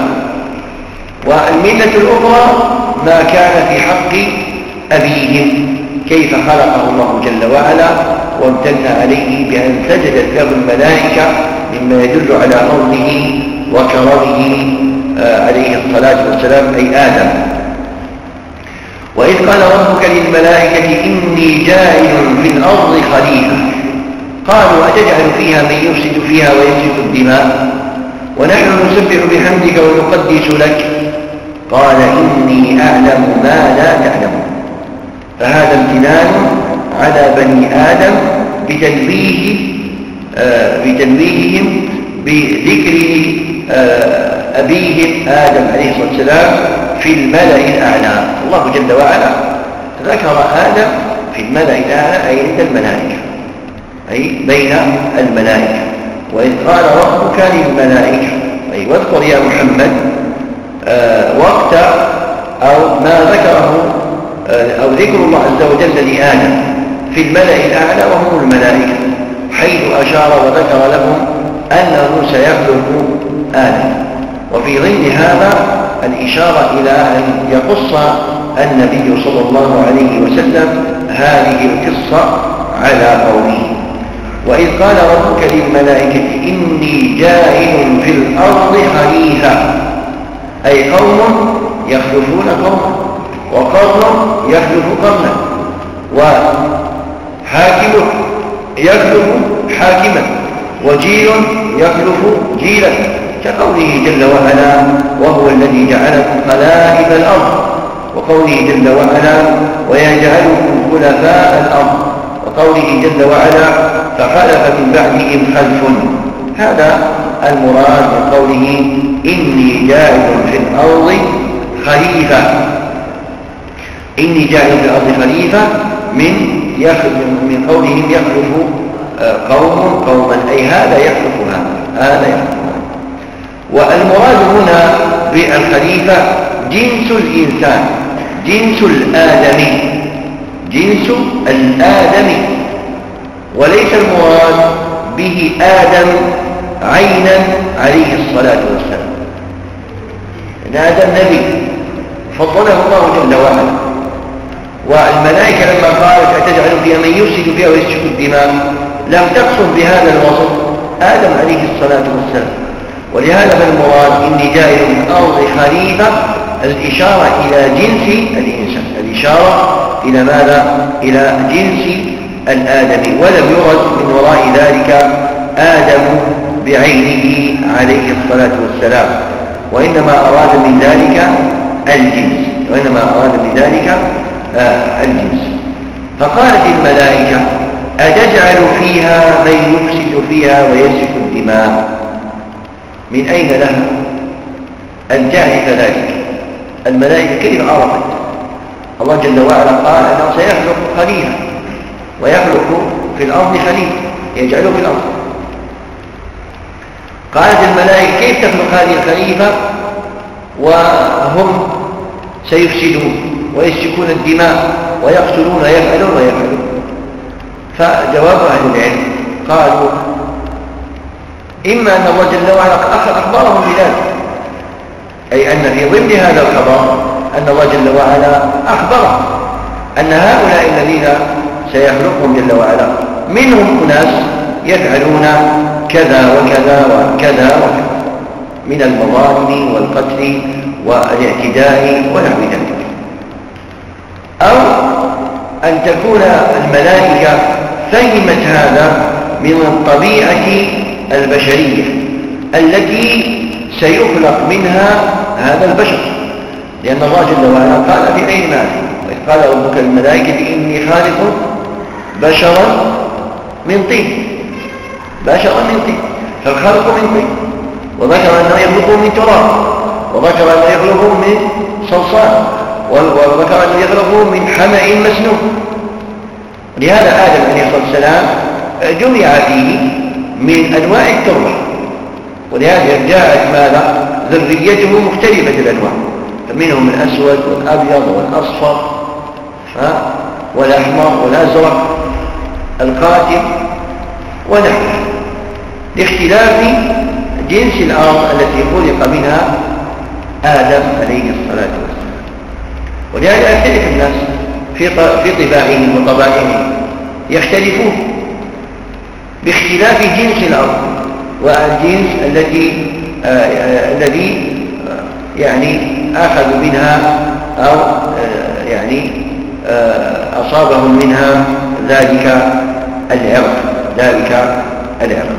S1: والمنة الأخرى ما كان في حق أبيهم كيف خلقه الله جل وعلا وامتن عليه بأن سجدت له الملائكة مما يدل على فضله وكرمه عليه الصلاة والسلام أي آدم. وإذ قال ربك للملائكة إني جاعل في الأرض خليفة قالوا أتجعل فيها من يفسد فيها ويسفك الدماء ونحن نسبح بحمدك ونقدس لك قال إني أعلم ما لا تعلمون. فهذا امتنان على بني آدم بتنبيه آه بتنبيههم بذكر آه أبيهم آدم عليه الصلاة والسلام في الملأ الأعلى. الله جل وعلا ذكر آدم في الملأ الأعلى أي عند الملائكة أي بين الملائكة. وإذ قال ربك للملائكة أي واذكر يا محمد آه وقت أو ما ذكره آه أو ذكر الله عز وجل لآدم في الملأ الأعلى وهم الملائكة حيث أشار وذكر لهم أنه سيخلق آدم. وفي ضمن هذا الإشارة إلى أن يقص النبي صلى الله عليه وسلم هذه القصة على قومه. وإذ قال ربك للملائكة إني جاعل في الأرض خليفة أي قوم يخلفون قوما وقرن يخلف قرنا وحاكم يخلف حاكما وجيل يخلف جيلا كقوله جل وعلا وهو الذي جعلكم خلائف الأرض، وقوله جل وعلا ويجعلكم خلفاء الأرض، وقوله جل وعلا فخلف من بعدهم خلف. هذا المراد من قوله إني جاعل في الأرض خليفة. إني جاعل في الأرض خليفة من يخلف من قولهم يخلف قوم قوما، أي هذا يخلف هذا هذا يخلف هذا. والمراد هنا بالخليفة جنس الإنسان، جنس الآدمي، جنس الآدمي، وليس المراد به آدم عينا عليه الصلاة والسلام. إن آدم نبي فضله الله جل وعلا، والملائكة لما قالت أتجعل فيها من يفسد فيها ويسفك الدماء لم تقصد بهذا الوصف آدم عليه الصلاة والسلام. ولهذا فالمراد إني جاعل في الأرض خليفة الإشارة إلى جنس الإنسان، الإشارة إلى ماذا؟ إلى جنس الآدمي، ولم يرد من وراء ذلك آدم بعينه عليه الصلاة والسلام، وإنما أراد من ذلك الجنس، وإنما أراد من ذلك آه الجنس. فقالت الملائكة أتجعل فيها من يفسد فيها ويسفك الدماء؟ من أين لها أن تعرف ذلك؟ الملائكة كيف عرفت؟ الله جل وعلا قال أنه سيخلق خليفة، ويخلق في الأرض خليفة يجعله في الأرض. قالت الملائكة كيف تخلق هذه الخليفة وهم سيفسدون ويسفكون الدماء ويقتلون ويفعلون ويفعلون؟ فجواب أهل العلم قالوا إما أن الله جل وعلا أخبرهم بذلك، أي أن في ضمن هذا الخبر أن الله جل وعلا أخبرهم أن هؤلاء الذين سيخلقهم جل وعلا منهم أناس يفعلون كذا وكذا وكذا وكذا من المظالم والقتل والاعتداء ونحو ذلك، أو أن تكون الملائكة فهمت هذا من الطبيعة البشرية التي سيخلق منها هذا البشر، لأن الله جل وعلا قال في أي مال وإذ قال ربك للملائكة إني خالق بشرا من طين، بشرا من طين، فالخلق من طين، وذكر أنه يخلقه من تراب، وذكر أنه يخلقه من صلصال، وذكر أنه يخلقه من حمأ مسنون. لهذا آدم عليه الصلاة والسلام جمع فيه من أنواع التربة، ولهذا جاءت ماذا؟ ذريته مختلفة الأنواع، فمنهم الأسود والأبيض والأصفر والأحمر والأزرق القاتم ونحوه، لاختلاف جنس الأرض التي خلق منها آدم عليه الصلاة والسلام. ولهذا يختلف الناس في في طباعهم وطبائعهم، يختلفون باختلاف جنس الأرض والجنس التي آه الذي آه يعني أخذوا منها أو آه يعني آه أصابهم منها ذلك العرق ذلك العرق.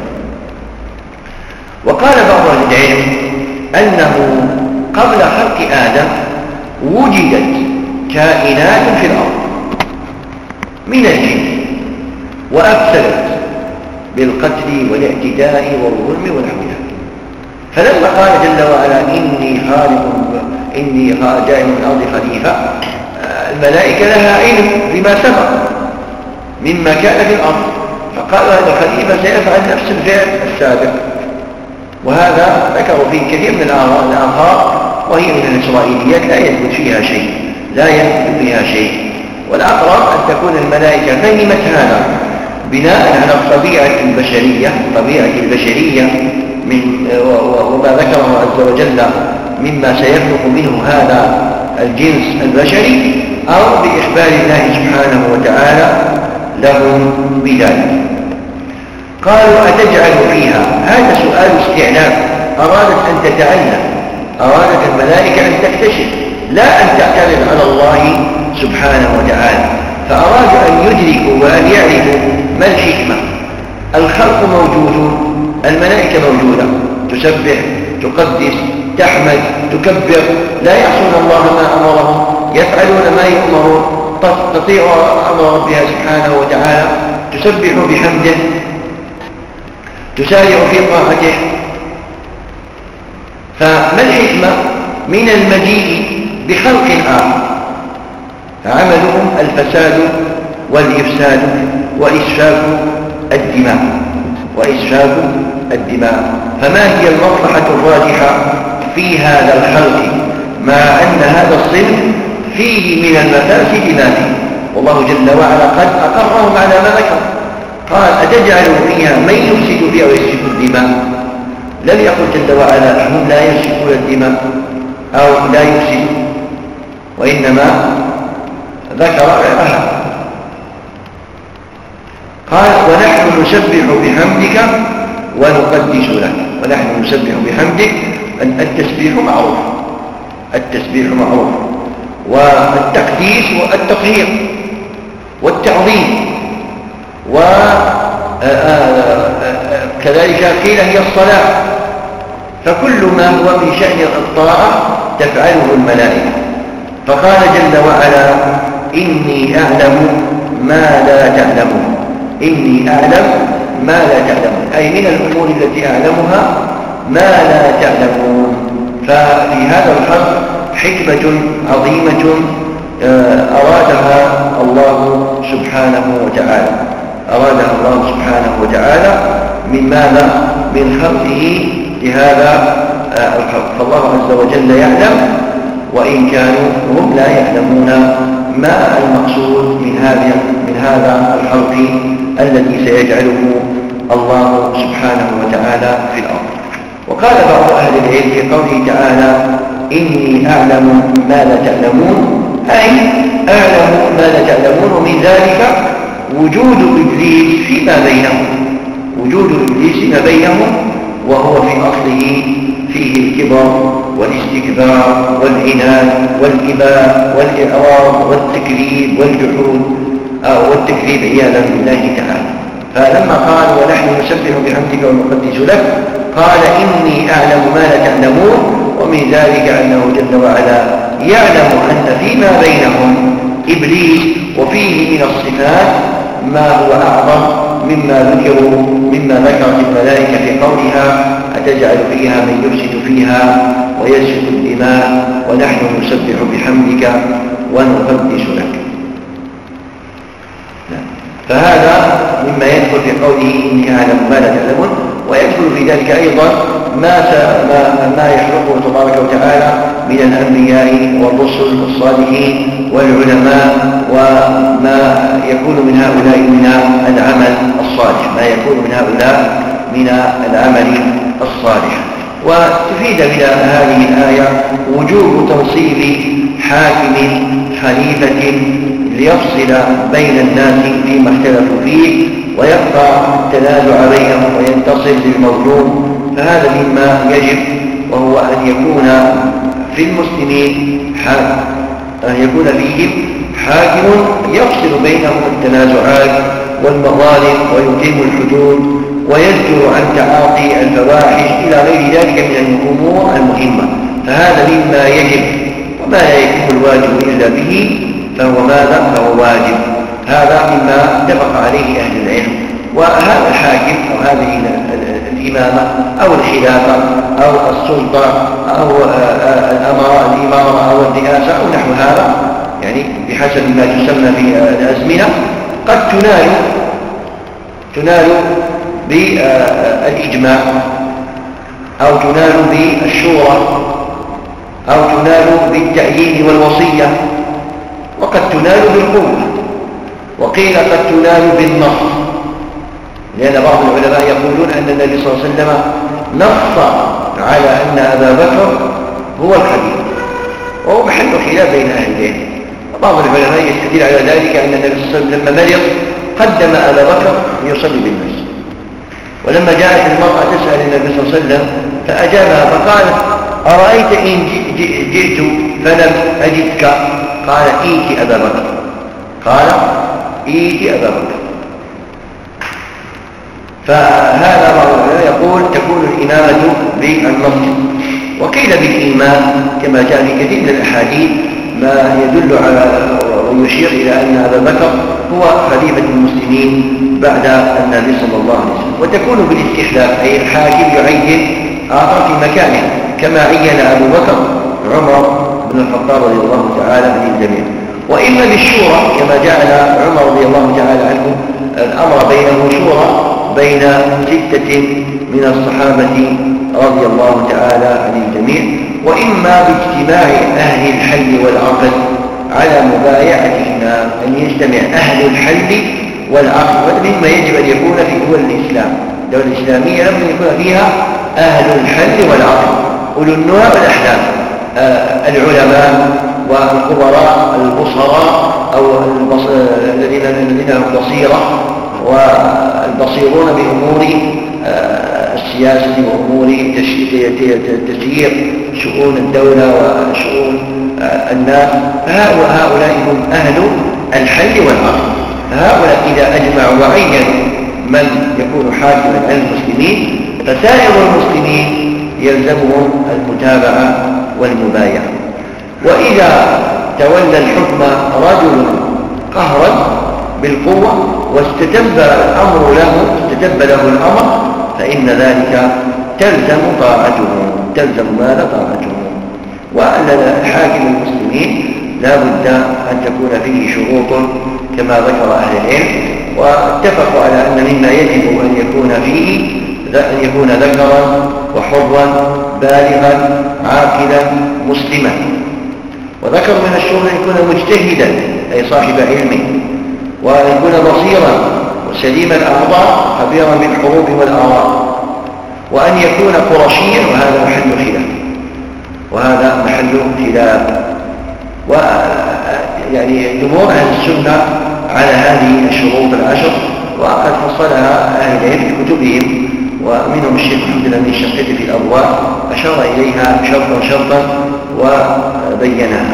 S1: وقال بعض أهل العلم أنه قبل خلق آدم وجدت كائنات في الأرض من الجن وأفسدت بالقتل والاعتداء والظلم ونحو ذلك، فلما قال جل وعلا إني خالق إني جاعل من الأرض خليفة، الملائكة لها علم بما سبق مما كان في الأرض، فقالوا هذا الخليفة سيفعل نفس الفعل السابق. وهذا ذكروا فيه كثير من الآثار وهي من الإسرائيليات لا يثبت فيها شيء لا يثبت فيها شيء والأقرب أن تكون الملائكة فهمت هذا بناء على الطبيعة البشرية الطبيعة البشرية من وما ذكره عز وجل مما سيخلق منه هذا الجنس البشري، أو بإخبار الله سبحانه وتعالى لهم بذلك. قالوا أتجعل فيها؟ هذا سؤال استعلام، أرادت أن تتعلم، أرادت الملائكة أن تكتشف لا أن تعترض على الله سبحانه وتعالى، فأرادوا أن يدركوا وأن يعرفوا ما الحكمة. الخلق موجود، الملائكة موجودة تسبح تقدس، تحمد، تكبر، لا يعصون الله ما أمرهم، يفعلون ما يؤمرون، تطيع أمر ربها سبحانه وتعالى، تسبح بحمده، تسارع في طاعته. فما الحكمة من المجيء بخلق آخر؟ عملهم الفساد والإفساد وإسفاك الدماء وإسفاك الدماء. فما هي المصلحة الراجحة في هذا الخلق مع أن هذا الصنف فيه من المفاسد ما فيه؟ والله جل وعلا قد أقرهم على ما ذكر، قال أتجعل فيها من يفسد فيها ويسفك الدماء؟ لم يقل جل وعلا هم لا يسفكون الدماء أو لا يفسدون، وإنما ذكر غيرها. قال ونحن نسبح بحمدك ونقدس لك. ونحن نسبح بحمدك، التسبيح معروف، التسبيح معروف، والتقديس والتطهير والتعظيم، وكذلك قيل هي الصلاة. فكل ما هو من شأن الطاعة تفعله الملائكة. فقال جل وعلا إني أعلم ما لا تعلمون، إني أعلم ما لا تعلمون، أي من الأمور التي أعلمها ما لا تعلمون. ففي هذا الخلق حكمة عظيمة أرادها الله سبحانه وتعالى، أرادها الله سبحانه وتعالى من ماذا؟ من خلقه لهذا الخلق. فالله عز وجل يعلم، وإن كانوا هم لا يعلمون ما المقصود من هذا من هذا الخلق الذي سيجعله الله سبحانه وتعالى في الأرض. وقال بعض أهل العلم في قوله تعالى إني أعلم ما لا تعلمون، أي أعلم ما لا تعلمون، ومن ذلك وجود إبليس فيما بينهم، وجود إبليس فيما بينهم، وهو في أصله فيه الكبر والاستكبار والعناد والإباء والإعراض والتكذيب والجحود والتكذيب عياذا بالله تعالى. فلما قال ونحن نسبح بحمدك ونقدس لك، قال إني أعلم ما لا تعلمون، ومن ذلك أنه جل وعلا يعلم أن فيما بينهم إبليس وفيه من الصفات ما هو أعظم مما ذكروا مما ذكرت الملائكة في قولها أتجعل فيها من يفسد فيها ويسفك الدماء ونحن نسبح بحمدك ونقدس لك. فهذا مما يدخل في قوله إني أعلم ما لا تعلمون، ويدخل في ذلك أيضا ما ما, ما يخلقه تبارك وتعالى من الأنبياء والرسل الصالحين والعلماء، وما يكون من هؤلاء من العمل الصالح، ما يكون من هؤلاء من العمل الصالح. وتفيد من هذه الآية وجوب تنصيب حاكم خليفة ليفصل بين الناس فيما اختلفوا فيه ويبقى التنازع بينهم وينتصر للمظلوم. فهذا مما يجب، وهو أن يكون في المسلمين أن يكون فيهم حاكم يفصل بينهم التنازعات والمظالم ويقيم الحدود ويزجر عن تعاطي الفواحش إلى غير ذلك من الأمور المهمة. فهذا مما يجب، وما لا يكون الواجب إلا به فهو ماذا؟ فهو واجب. هذا مما اتفق عليه أهل العلم. وهذا الحاكم أو هذه الإمامة أو الخلافة أو السلطة أو الأمارة الإمارة أو الرئاسة أو نحو هذا، يعني بحسب ما تسمى في الأزمنة، قد تنال تنال بالإجماع أو تنال بالشورى أو تنال بالتعيين والوصية، وقد تنال بالقوة، وقيل قد تنال بالنص، لأن بعض العلماء يقولون أن النبي صلى الله عليه وسلم نص على أن أبا بكر هو الخليفة، وهو محل خلاف بين أهل العلم. وبعض العلماء يستدل على ذلك أن النبي صلى الله عليه وسلم لما مرض قدم أبا بكر ليصلي بالناس، ولما جاءت المرأة تسأل النبي صلى الله عليه وسلم فأجابها فقالت أرأيت إن جئت فلم أجدك؟ قال إيت أبا بكر، قال إيت أبا بكر. فهذا بعض العلماء يقول تكون الإمامة بالمسجد. وقيل بالإيمان كما جاء في كثير من الأحاديث ما يدل على ويشير إلى أن أبا بكر هو خليفة المسلمين بعد النبي صلى الله عليه وسلم، وتكون بالاستحلال أي الحاكم يعين آخر في مكانه كما عين أبو بكر عمر بن الخطاب رضي الله تعالى عن الجميع. وإما بالشورى كما جعل عمر رضي الله تعالى عنه الأمر بينه شورى بين ستة من الصحابة رضي الله تعالى عن الجميع. وإما باجتماع أهل الحل والعقد على مبايعتهما، أن يجتمع أهل الحل والعقد، وهذا مما يجب أن يكون في دول الإسلام. الدولة الإسلامية لم يكون فيها أهل الحل والعقد أولو النوى والأحلام، آه العلماء والخبراء البصراء أو الذين الذين لهم بصيرة والبصيرون بأمور السياسة وأمور تسيير شؤون الدولة وشؤون الناس، هؤلاء هم أهل الحل والعقد. هؤلاء إذا أجمعوا وعينوا من يكون حاكما على المسلمين فسائر المسلمين يلزمهم المتابعة والمبايعة. وإذا تولى الحكم رجل قهرا بالقوة واستتب الأمر له استتب له الأمر فإن ذلك تلزم طاعته تلزم مال طاعته. وأن الحاكم المسلمين لا بد أن تكون فيه شروط كما ذكر أهل العلم، واتفقوا على أن مما يجب أن يكون فيه أن يكون ذكرا وحرا بالغا عاقلا مسلما. وذكر من الشروط أن يكون مجتهدا أي صاحب علم، وأن يكون بصيرا وسليم الأعضاء خبيرا بالحروب والآراء، وأن يكون قرشيا وهذا محل خلاف وهذا محل خلاف ويعني جمهور أهل السنة على هذه الشروط العشر، وقد فصلها أهل العلم في كتبهم، ومنهم الشيخ محمد بن الشنقيطي في الأبواب أشار إليها شرطا شرطا وبينها.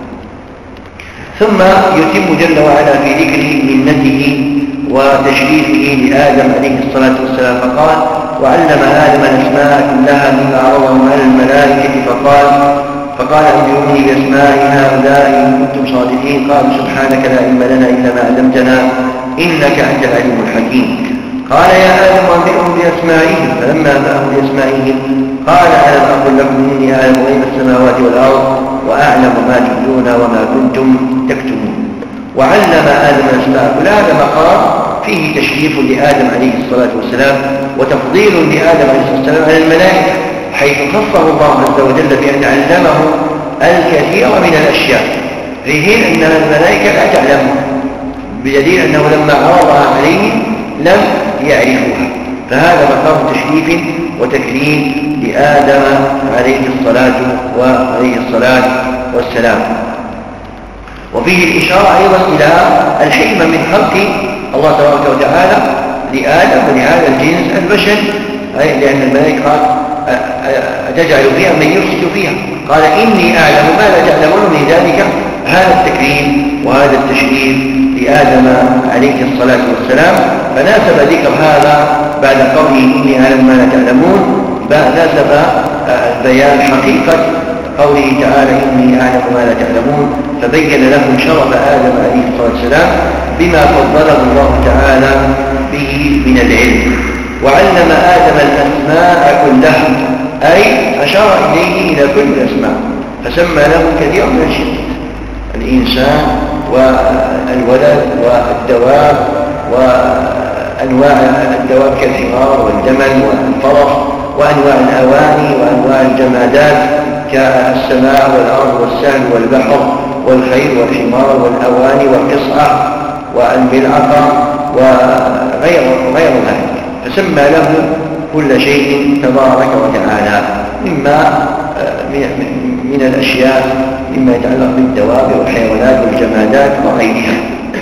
S1: ثم يتم جل وعلا في ذكر منته وتشريفه لآدم عليه الصلاة والسلام فقال: وعلم آدم الأسماء كلها مما عرضهم على الملائكة فقال فقال أنبئوني بأسماء هؤلاء إن كنتم صادقين. قالوا سبحانك لا علم لنا إلا ما علمتنا إنك أنت العليم الحكيم. قال يا آدم أنبئهم بأسمائهم فلما أنبأهم بأسمائهم قال ألم أقل لكم إني أعلم غيب السماوات والأرض وأعلم ما تبدون وما كنتم تكتمون. وعلم آدم الأسماء كلها. هذا مقام فيه تشريف لآدم عليه الصلاة والسلام وتفضيل لآدم عليه الصلاة والسلام على الملائكة، حيث خصه الله عز وجل بأن علمه الكثير من الأشياء في حين أن الملائكة لا تعلمها، بدليل أنه لما عرضها عليهم لم يعرفوها. فهذا مقام تشريف وتكريم لآدم عليه الصلاة وعليه الصلاة والسلام. وفيه الإشارة أيضا إلى الحكمة من خلق الله تبارك وتعالى لآدم ولهذا الجنس البشري، أي لأن الملائكة أتجعل فيها من يفسد فيها؟ قال إني أعلم ما لا تعلمون، من ذلك هذا التكريم وهذا التشريف لآدم عليه الصلاة والسلام. فناسب ذكر هذا بعد قوله إني أعلم ما لا تعلمون، ناسب بيان حقيقة قوله تعالى إني أعلم ما لا تعلمون، فبين لهم شرف آدم عليه الصلاة والسلام بما فضله الله تعالى به من العلم. وعلم آدم الأسماء كلها، أي أشار إليه إلى كل الأسماء فسمى له كثير من الشيء: الإنسان والولد والدواب وأنواع الدواب كالحمار والجمل والفرس، وأنواع الأواني وأنواع الجمادات كالسماء والأرض والسهل والبحر والخيل والحمار والأواني والقصعة والملعقة وغير غير ذلك، فسمى له كل شيء تبارك وتعالى مما من الأشياء مما يتعلق بالدواب والحيوانات والجمادات وغيرها.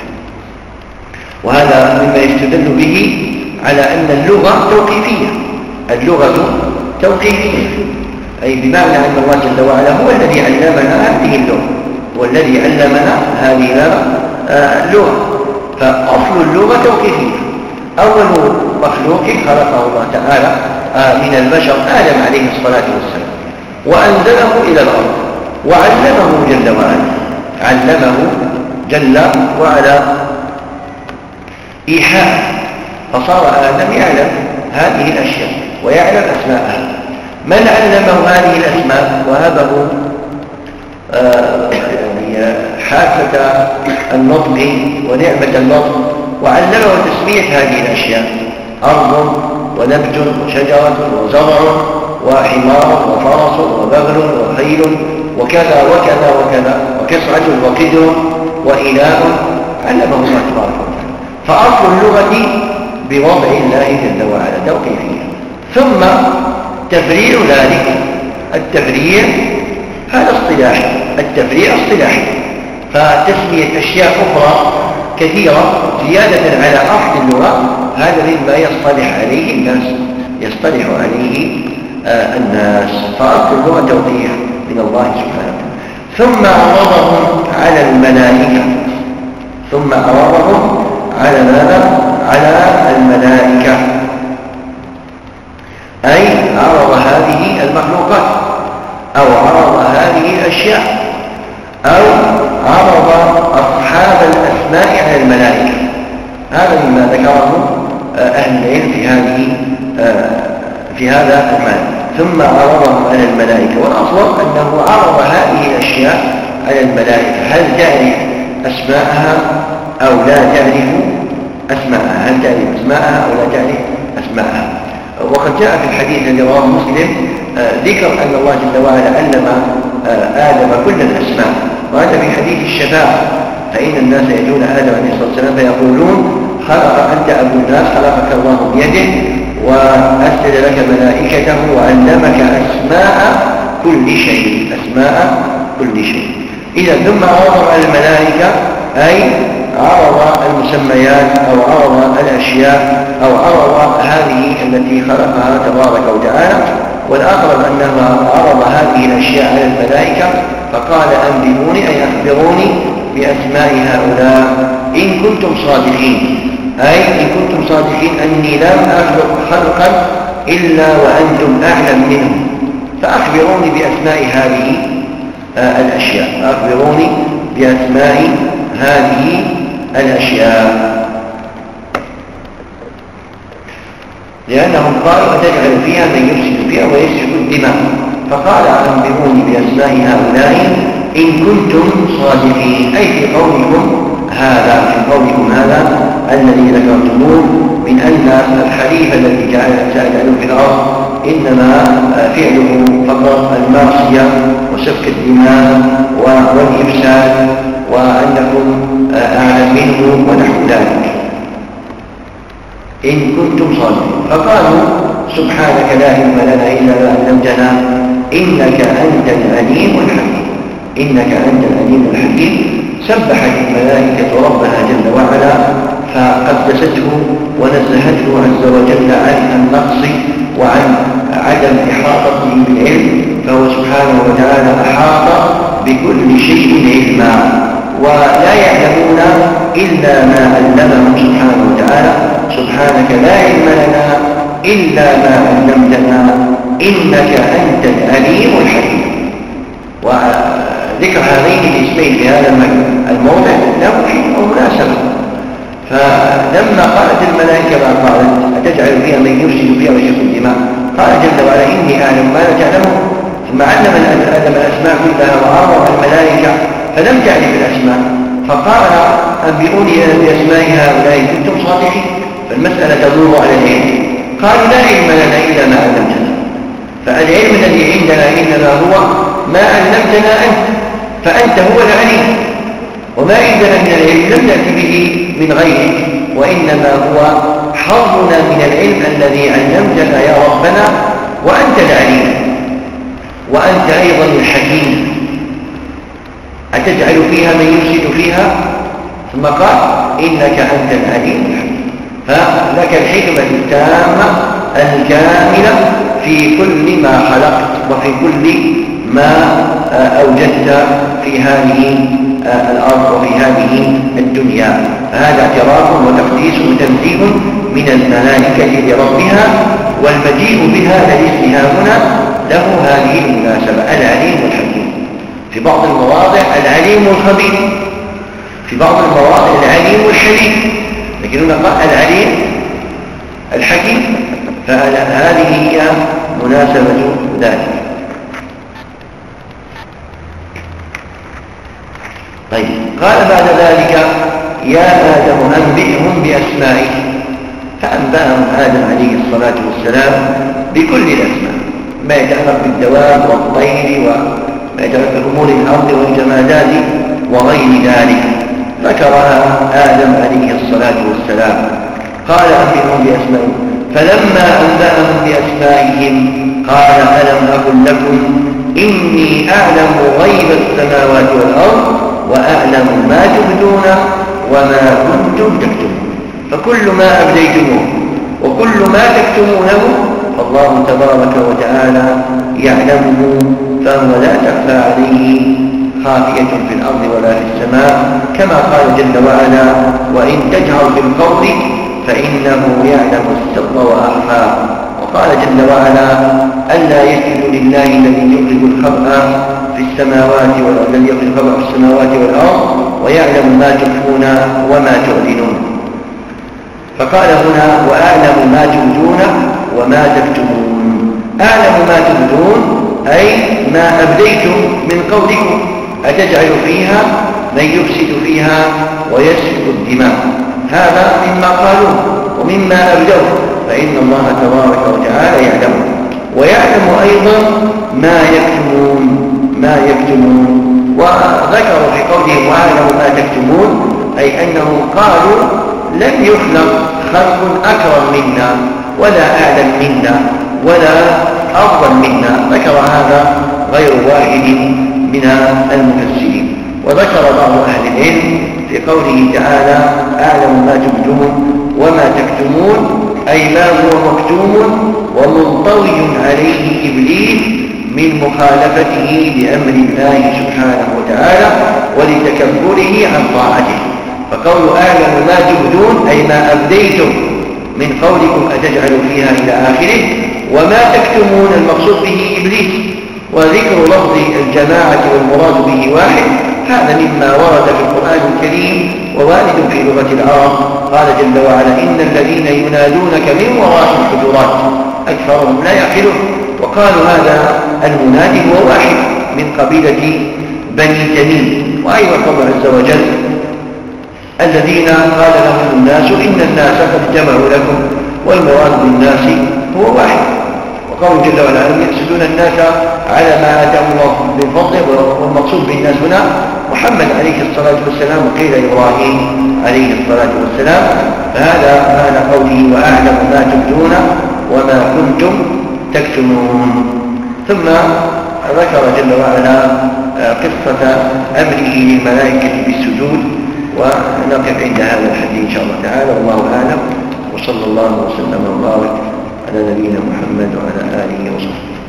S1: وهذا مما يستدل به على أن اللغة توقيفية. اللغة توقيفية أي بمعنى أن الله جل وعلا هو الذي علمنا هذه اللغة والذي علمنا هذه اللغة. فأصل اللغة توقيفية. أول مخلوق خلقه الله تعالى من البشر آدم عليه الصلاة والسلام وأنزله إلى الأرض وعلمه جل وعلا علمه جل وعلا إيحاء، فصار آدم يعلم هذه الأشياء ويعلم أسماءها. من علمه هذه الأسماء وهبه آه يعني حافة النطق ونعمة النطق وعلمه تسمية هذه الأشياء: أرض ونبت وشجرة وزرع وحمار وفرس وبغل وخيل وكذا وكذا وكذا وكسعة وقدر وإله، علمه الله تبارك وتعالى. فأصل اللغة بوضع الله جل وعلا توقيفية، ثم تفريع ذلك. التفريع هذا اصطلاحي، التفريع اصطلاحي، فتسمية أشياء أخرى كثيرة زيادة على أصل اللغة، هذا مما يصطلح عليه الناس يصطلح عليه آه الناس. فأصل اللغة توقيف من الله سبحانه. ثم عرضهم على الملائكة ثم عرضهم على ماذا؟ على الملائكة، أي عرض هذه المخلوقات أو عرض هذه الأشياء أو عرض أصحاب الأسماء على الملائكة. هذا مما ذكره أهل العلم في هذه في هذا المعنى. ثم عرضهم على الملائكة، والأصل أنه عرض هذه الأشياء على الملائكة. هل تعرف أسماءها أو لا تعرف أسماءها؟ هل تعرف أسماءها أو لا تعرف أسماءها؟ وقد جاء في الحديث الذي رواه مسلم ذكر أن الله جل وعلا علم آدم كل الأسماء، وهذا في حديث الشفاعة. فإن الناس يأتون آدم عليه الصلاة والسلام فيقولون: خلق أنت أبو الناس، خلقك الله بيده وأسجد لك ملائكته وعلمك أسماء كل شيء أسماء كل شيء. إذا ثم عرض على الملائكة أي عرض المسميات أو عرض الأشياء أو عرض هذه التي خلقها تبارك وتعالى. والأقرب أنه عرض هذه الأشياء على الملائكة فقال: أنبئوني أي أخبروني بأسماء هؤلاء إن كنتم صادقين، أي إن كنتم صادقين أني لم أخلق خلقا إلا وأنتم أعلم منه، فأخبروني بأسماء هذه الأشياء أخبروني بأسماء هذه الأشياء. لأنهم قالوا: أتجعل فيها من يفسد فيها ويسفك الدماء، فقال: أنبئوني بأسماء هؤلاء إن كنتم صادقين، أي في قولكم هذا في قولكم هذا الذي ذكرتموه من أن الخليفة الذي جعله في الأرض إنما فعله فقط المعصية وسفك الدماء والإفساد وأنكم أعلم منه ونحو ذلك إن كنتم صادقين. فقالوا: سبحانك لا علم لنا إلا ما علمتنا إنك أنت العليم الحكيم إنك أنت العليم الحكيم. سبحت الملائكة ربنا جل وعلا فقدسته ونزهته عز وجل عن النقص وعن عدم إحاطته بالعلم، فهو سبحانه وتعالى أحاط بكل شيء علما، ولا يعلمون إلا ما علمهم سبحانه وتعالى. سبحانك لا علم لنا إلا ما علمتنا إنك أنت العليم الحكيم. وذكر هذين الاسمين في هذا الموضع له مناسبة. فلما قالت الملائكة ما قالت: أتجعل فيها من يفسد فيها ويسفك الدماء، قال جل وعلا: إني أعلم ما لا تعلمون. ثم علم آدم الأسماء كلها وعرض الملائكة فلم تعرف الأسماء، فقال: أنبئوني بأسماء هؤلاء إن كنتم صادقين. فالمسألة تدور على العلم. قالوا: لا علم لنا إلا ما علمتنا. فالعلم الذي عندنا إنما هو ما علمتنا أنت، فأنت هو العليم، وما عندنا من العلم لم نأتي به من غيرك، وإنما هو حظنا من العلم الذي علمتنا يا ربنا، وأنت العليم وأنت أيضا الحكيم. أتجعل فيها من يفسد فيها؟ ثم قال: إنك أنت العليم الحكيم. فلك الحكمة التامة الكاملة في كل ما خلقت وفي كل ما أوجدت في هذه الأرض وفي هذه الدنيا. هذا اعتراف وتقديس وتنزيه من الملائكة لربها والمجيء بهذا الاسم هنا له هذه المناسبة، العليم والحكيم. في بعض المواضع العليم الخبير، في بعض المواضع العليم الحليم، لكن هنا قال العليم الحكيم، فهذه هي مناسبة ذلك. طيب، قال بعد ذلك يا آدم أنبئهم بأسمائهم، فأنبأهم آدم عليه الصلاة والسلام بكل الأسماء، ما يتعلق بالدواب والطير وما يتعلق بأمور الأرض والجمادات وغير ذلك، ذكرها آدم عليه الصلاة والسلام. قال أنبئهم بأسمائهم، فلما أنبأهم بأسمائهم قال ألم أقل لكم إني أعلم غيب السماوات والأرض وأعلم ما تبدون وما كنتم تكتمون. فكل ما أبديتموه وكل ما تكتمونه فالله تبارك وتعالى يعلمه، فهو لا تخفى عليه خافية في الأرض ولا في السماء، كما قال جل وعلا وإن تجهر بالقول فإنه يعلم السر وأخفى. وقال جل وعلا ألا يسجد لله الذي يخرج الخبأ في السماوات والذي يخرج الخبأ في السماوات والأرض ويعلم ما تخفون وما تعلنون. فقال هنا وأعلم ما تبدون وما تكتمون. أعلم ما تبدون أي ما أبديتم من قولكم، أتجعل فيها من يفسد فيها ويسفك الدماء، هذا مما قالوه ومما أبدوه، فإن الله تبارك وتعالى يعلمه. ويعلم أيضا ما يكتمون ما يكتمون وذكروا في قولهم وأعلم ما تكتمون أي أنهم قالوا لم يخلق خلق أكرم منا ولا أعلم منا ولا أفضل منا. ذكر هذا غير واحد من المفسرين. وذكر بعض أهل العلم في قوله تعالى أعلم ما تبدون وما تكتمون أي ما هو مكتوم ومنطوي عليه إبليس من مخالفته لأمر الله سبحانه وتعالى ولتكبره عن طاعته. فقول أعلم ما تبدون أي ما أبديتم من قولكم أتجعل فيها إلى آخره، وما تكتمون المقصود به إبليس. وذكر لفظ الجماعة والمراد به واحد، هذا مما ورد في القرآن الكريم ووارد في لغة العرب. قال جل وعلا إن الذين ينادونك من وراء الحجرات أكثرهم لا يعقلون. وقالوا هذا المنادي هو واحد من قبيلة بني تميم. وأيضا الله عز وجل الذين قال لهم الناس إن الناس قد جمعوا لكم، والمراد بالناس هو واحد. وقالوا جل وعلا يحسدون الناس على ما آتاهم الله من فضله، والمقصود بالناس هنا محمد عليه الصلاة والسلام وقيل إبراهيم عليه الصلاة والسلام. فهذا معنى قوله وأعلم ما تبدون وما كنتم تكتمون. ثم ذكر جل وعلا قصة أمره للملائكة بالسجود، ونقف عند هذا الحديث إن شاء الله تعالى، والله أعلم، وصلى الله وسلم وبارك على نبينا محمد وعلى آله وصحبه.